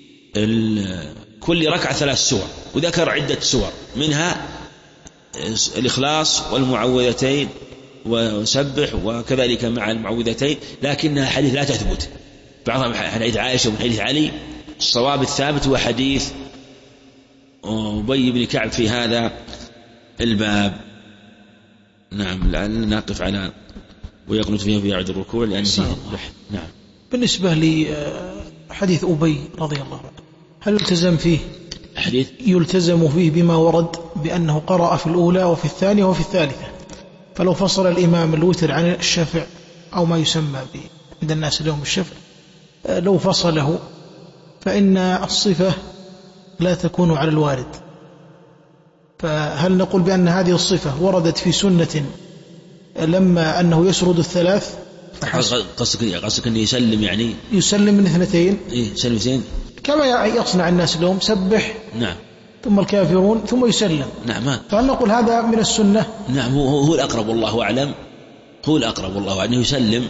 كل ركعة 3 سور، وذكر عدة سور منها الإخلاص والمعوذتين وسبح، وكذلك مع المعوذتين، لكنها حديث لا تثبت، بعضها حديث عائشة وحديث علي. الصواب الثابت هو حديث أبي بن كعب في هذا الباب. نعم، لعلنا نقف على ويقنت فيها في يعد الركوع لأن فيه نعم. بالنسبة لحديث أبي رضي الله عنه، هل يلتزم فيه حديث يلتزم فيه بما ورد بأنه قرأ في الأولى وفي الثانية وفي الثالثة؟ فلو فصل الإمام الوتر عن الشفع أو ما يسمى عند الناس اليوم الشفع، لو فصله فإن الصفة لا تكون على الوارد، فهل نقول بأن هذه الصفة وردت في سنة لما أنه يسرد الثلاث؟ قصدك أنه يسلم، يعني يسلم من 2 يسلم 2 كما يصنع الناس اليوم، سبح نعم ثم الكافرون ثم يسلم. نعم، فهل نقول هذا من السنة؟ نعم، هو الأقرب والله أعلم، هو الأقرب والله أعلم يسلم.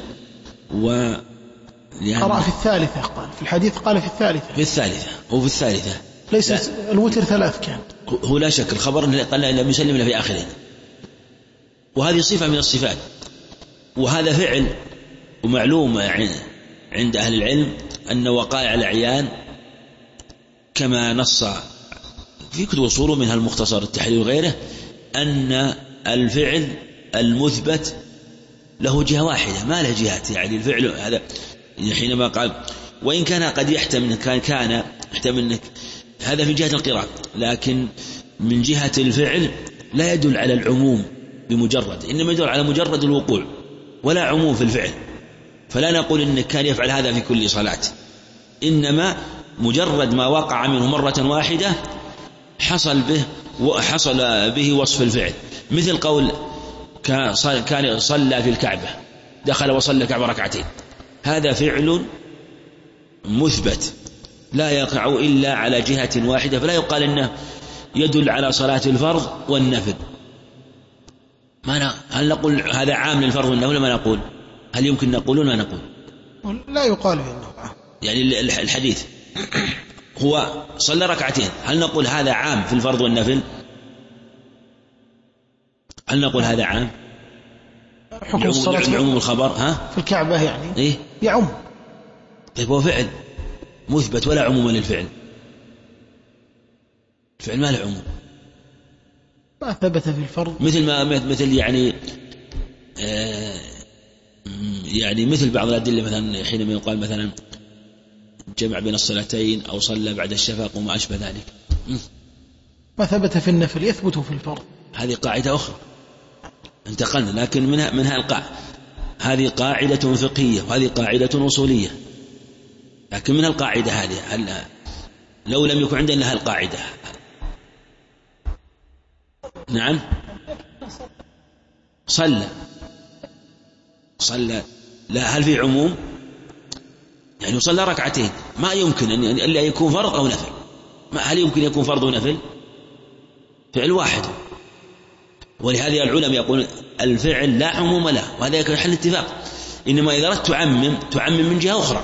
قرأ في الثالثة، قال في الحديث قال في الثالثة هو في الثالثة ليست الوتر 3 كان، هو لا شك الخبر قال لم يسلم إلا في آخره، وهذه صفة من الصفات، وهذا فعل ومعلوم عند أهل العلم أن وقائع الأعيان كما نص في كتب الأصول منها المختصر التحرير وغيره أن الفعل المثبت له جهة واحدة ما له جهات، يعني الفعل هذا حينما قال وإن كان قد يحتمل كان يحتمل هذا في جهة القراءة، لكن من جهة الفعل لا يدل على العموم بمجرد، إنما يدل على مجرد الوقوع ولا عموم في الفعل. فلا نقول إن كان يفعل هذا في كل صلاة، إنما مجرد ما وقع منه مرة واحدة حصل به وصف الفعل، مثل قول كان صلى في الكعبة، دخل وصلى الكعبة 2 ركعتين، هذا فعل مثبت لا يقع إلا على جهة واحدة، فلا يقال إنه يدل على صلاة الفرض والنفل. هل نقول هذا عام للفرض والنفل ولا ما نقول؟ هل يمكن نقول ولا نقول؟ لا يقال بأنه عام. يعني الحديث هو صلى ركعتين، هل نقول هذا عام في الفرض والنفل؟ هل نقول هذا عام حكم الصلاة عموم الخبر في الكعبة يعني إيه؟ يعم. طيب هو فعل مثبت ولا عموم للفعل؟ الفعل ما له عموم، ما ثبت في الفرض مثل يعني مثل بعض الأدلة مثلا حينما يقال مثلا جمع بين الصلاتين أو صلى بعد الشفق وما أشبه ذلك. ما ثبت في النفل يثبت في الفرض. هذه قاعدة أخرى انتقلنا، لكن منها القاعدة هذه قاعدة فقهية وهذه قاعدة أصولية، لكن من القاعدة هذه لو لم يكن عندنا القاعدة. نعم صلى لا، هل في عموم؟ يعني صلى ركعتين، ما يمكن أن إلا يكون فرض أو نفل. هل يمكن يكون فرض ونفل؟ فعل واحد. ولهذا العلماء يقول الفعل لا عموم له، وهذا يكون حل اتفاق. إنما إذا أردت تعمم من جهة أخرى،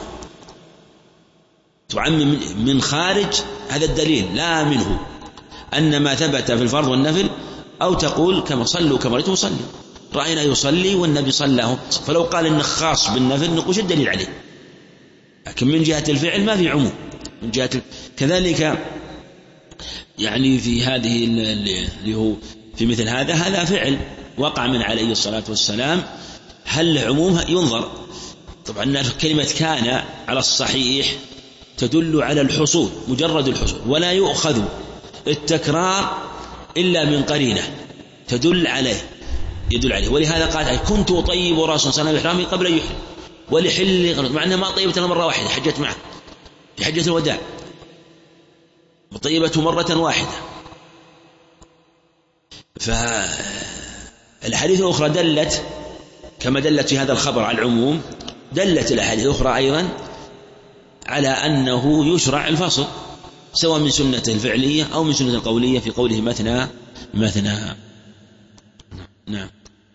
تعمم من خارج هذا الدليل لا منه، أن ما ثبت في الفرض والنفل، أو تقول كما صلوا كما رأيتم صلوا، رأينا يصلي والنبي صلاه، فلو قال إنه خاص بالنفل نقول الدليل عليه. لكن من جهة الفعل ما في عموم من جهة كذلك. يعني في هذه اللي هو في مثل هذا فعل وقع من عليه الصلاة والسلام، هل عموم ينظر. طبعا كلمة كان على الصحيح تدل على الحصول، مجرد الحصول، ولا يؤخذ التكرار إلا من قرينة يدل عليه. ولهذا قال كنت أطيب رسول صلى الله عليه وسلم بإحرامه قبل أن يحرم ولحل، مع أنه ما طيبت مرة واحدة، حجت معه في حجة الوداع وطيبته مرة واحدة. فالحديث الأخرى دلت كما دلت في هذا الخبر على العموم، دلت الأحاديث الأخرى أيضا على أنه يشرع الفصل، سواء من سنة الفعلية أو من سنة القولية، في قوله مثنى مثنى. نعم.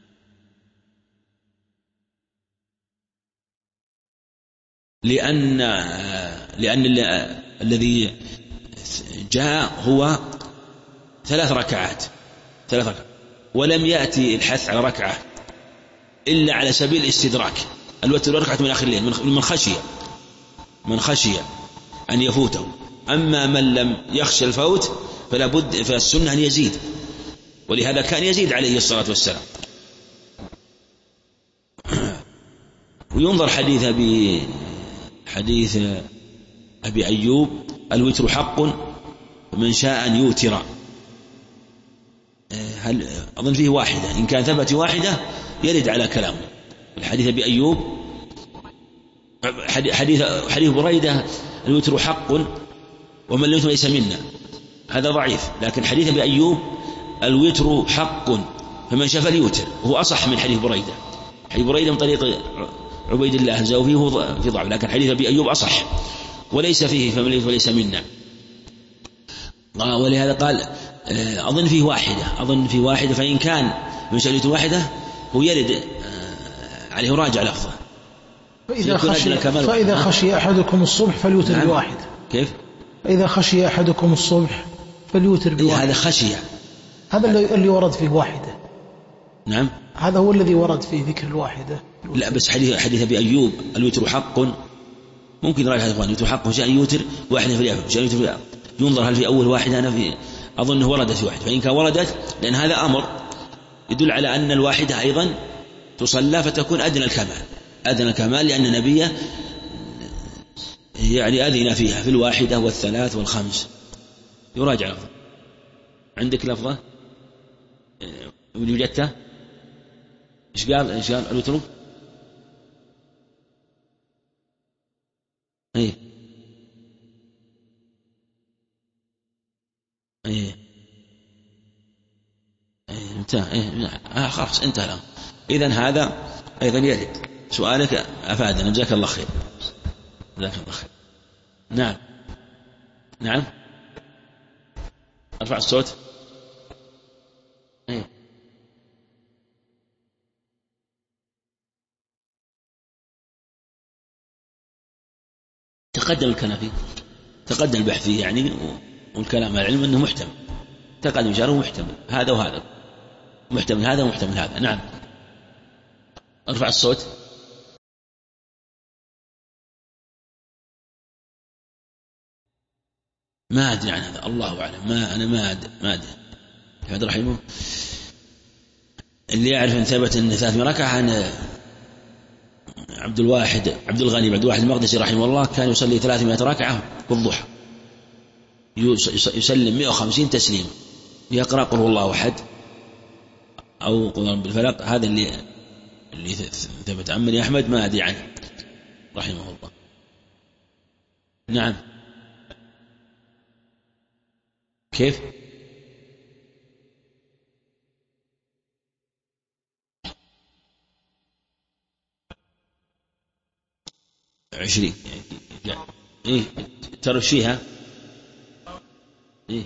لأن الذي جاء هو 3 ركعات، ولم يأتي الحث على ركعة إلا على سبيل الاستدراك. الوتر ركعة من آخر الليل من خشي أن يفوته. أما من لم يخشى الفوت فلا بد، فالسنة أن يزيد، ولهذا كان يزيد عليه الصلاة والسلام. وينظر حديث أبي أيوب الوتر حق من شاء أن يوتر، هل أظن فيه واحدة، إن كان ثبت واحدة يرد على كلامه. الحديث أبي أيوب حديث بريدة الوتر حق ومن لم يوتر ليس منا، هذا ضعيف. لكن حديث أبي أيوب الوتر حق فمن شاء فليوتر هو أصح من حديث بريدة. حديث بريدة من طريق عبيد الله الزوفي هو في ضعف، لكن حديث أبي أيوب أصح وليس فيه فمن لم يوتر ليس منا. ولهذا قال أظن فيه واحدة فإن كان من شاء الوتر واحدة هو يرد عليه راجع لفظه. فإذا خشي أحدكم الصبح فليوتر بواحد. كيف؟ فإذا خشي أحدكم الصبح فليوتر بواحد. هذا خشية، هذا اللي ورد فيه واحدة. نعم، هذا هو الذي ورد فيه ذكر الواحدة. لا بس حديث أبي أيوب الوتر حق، ممكن راجع هذا الوتر حق وشاء يوتر واحدة في ينظر هل في أول واحدة. أنا أظن وردت في واحد، فإن كان وردت لأن هذا أمر يدل على أن الواحدة أيضا تصلى فتكون أدنى الكمال، لأن النبي يعني أذن فيها في 1 و3 و5. يراجع لفظة. عندك لفظة ابن وجدته إيش قال الوتر؟ انتهى. خلاص انتهى الآن. إذن هذا أيضا يرد. سؤالك أفادنا، جزاك الله خير. نعم ارفع الصوت. تقدم الكلام فيه، تقدم البحث فيه يعني، والكلام على العلم أنه محتمل، تقدم إشارة محتمل هذا وهذا، محتمل هذا ومحتمل هذا. نعم. ارفع الصوت. ما أدري عن هذا، الله أعلم، أنا ما أدري. أحمد رحمه اللي يعرف أن ثبت أن 300 ركعة عن عبد الغني عبد الواحد المقدسي رحمه الله، كان يصلي 300 ركعة بالضحى، يسلم 150 تسليم، يقرأ قل هو الله أحد أو قل بالفلق. هذا اللي ثبت. عمني أحمد ما أدري عنه رحمه الله. نعم. كيف؟ عشرين إيه ترشيها إيه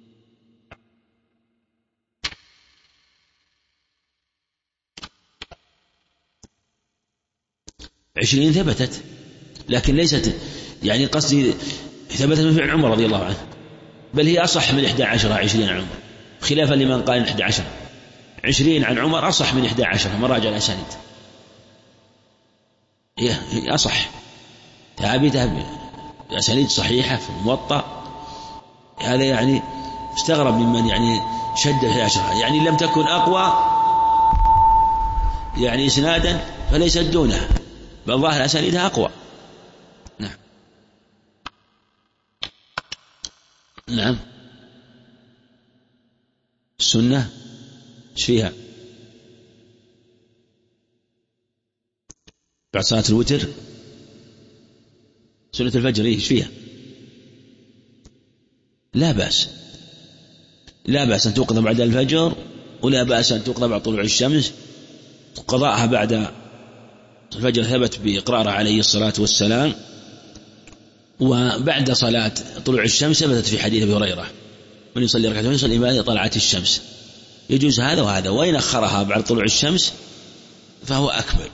20 ثبتت، لكن ليست يعني قصدي ثبتت من فعل عمر رضي الله عنه، بل هي أصح من 11 20 عن عمر، خلافا لمن قال 11. 20 عن عمر أصح من 11 مراجع الأسانيد، هي أصح ثابتة بأسانيد صحيحة في الموطأ. هذا يعني استغرب ممن يعني شد 11، يعني لم تكن أقوى يعني إسنادا فليست دونها، بل ظاهر أسانيدها أقوى. نعم. نعم. السنة ايش فيها؟ بعد صلاة الوتر سنة الفجر ايش فيها؟ لا بأس أن توقظ بعد الفجر، ولا بأس أن توقظ بعد طلوع الشمس. قضاءها بعد الفجر ثبت بإقراره عليه الصلاة والسلام، وبعد صلاة طلوع الشمس ثبتت في حديث أبي هريرة من يصلي ركعتين يصلي إذا طلعت الشمس. يجوز هذا وهذا، وإن أخرها بعد طلوع الشمس فهو أكمل.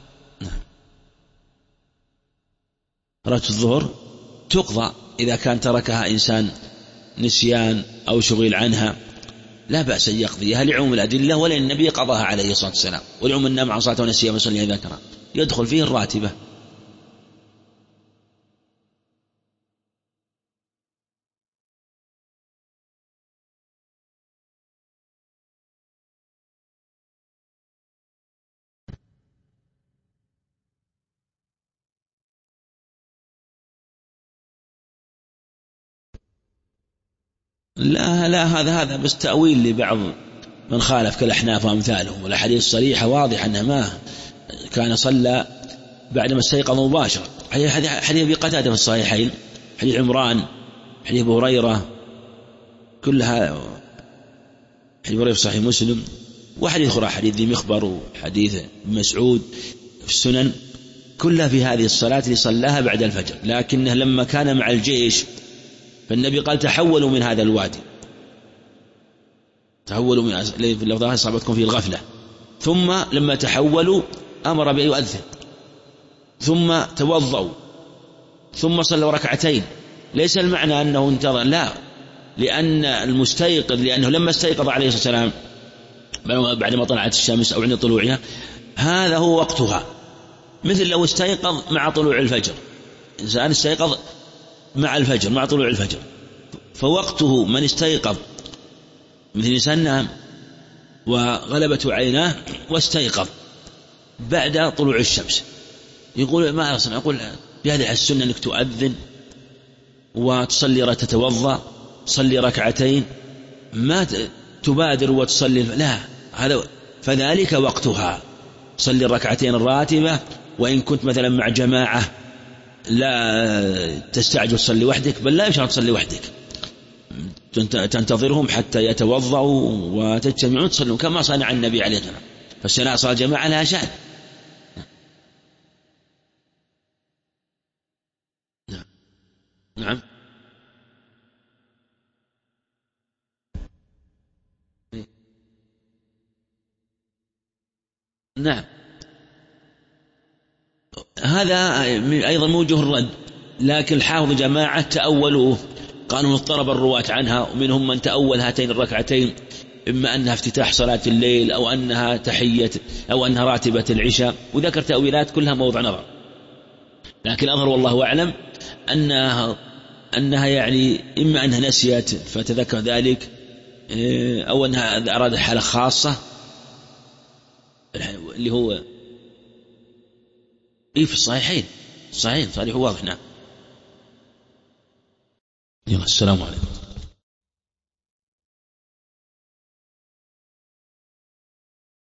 ركعة الظهر تقضى إذا كان تركها إنسان نسيان أو شغيل عنها، لا بأس أن يقضيها لعموم الأدلة، ولأن النبي قضاها عليه الصلاة والسلام، ولعموم النام عن صلاته ونسيها وصلي إذا ذكرها يدخل فيه الراتبة. لا هذا بس تأويل لبعض من خالف كالأحناف وأمثالهم، والأحاديث الصريحة واضح أنه ما كان صلى بعدما استيقظ مباشرة. حديث أبي قتادة في الصحيحين، حديث عمران، حديث أبو هريرة، كلها حديث هريرة في صحيح مسلم، وحديث أخرى حديث ذي مخبر وحديث ابن مسعود في السنن، كلها في هذه الصلاة اللي صلاها بعد الفجر. لكنه لما كان مع الجيش فالنبي قال تحولوا من هذا الوادي، تحولوا من لفظ أصابتكم فيه الغفلة، ثم لما تحولوا أمر بأن يؤذن، ثم توضوا، ثم صلوا ركعتين. ليس المعنى أنه انتظر، لا، لأن المستيقظ لأنه لما استيقظ عليه الصلاة والسلام بعدما طلعت الشمس أو عند طلوعها هذا هو وقتها، مثل لو استيقظ مع طلوع الفجر، إنسان استيقظ مع الفجر مع طلوع الفجر، فوقته من استيقظ مثل إنسان نام وغلبته عيناه واستيقظ بعد طلوع الشمس، يقول ما أصنع؟ أقول بهذه السنة أنك تؤذن وتصلي تتوضأ تصلي ركعتين، ما تبادر وتصلي، لا، هذا فذلك وقتها. صلي الركعتين الراتبة، وإن كنت مثلا مع جماعة لا تستعجل تصلي وحدك، بل لا يشرط تصلي وحدك، تنتظرهم حتى يتوضأوا وتجتمعون تصلوا كما صنع النبي عليه الصلاة والسلام، فالصلاة صلاة جماعة لها شأن. نعم. نعم. هذا أيضا موجه الرد، لكن الحافظ جماعة تأولوه، قالوا اضطرب الرواة عنها، ومنهم من تأول هاتين الركعتين إما أنها افتتاح صلاة الليل أو أنها تحية أو أنها راتبة العشاء، وذكر تأويلات كلها موضع نظر. لكن أظهر والله أعلم أنها يعني إما أنها نسيت فتذكر ذلك، أو أنها أراد حالة خاصة اللي هو في الصحيحين صحيح واضح. نعم. السلام عليكم.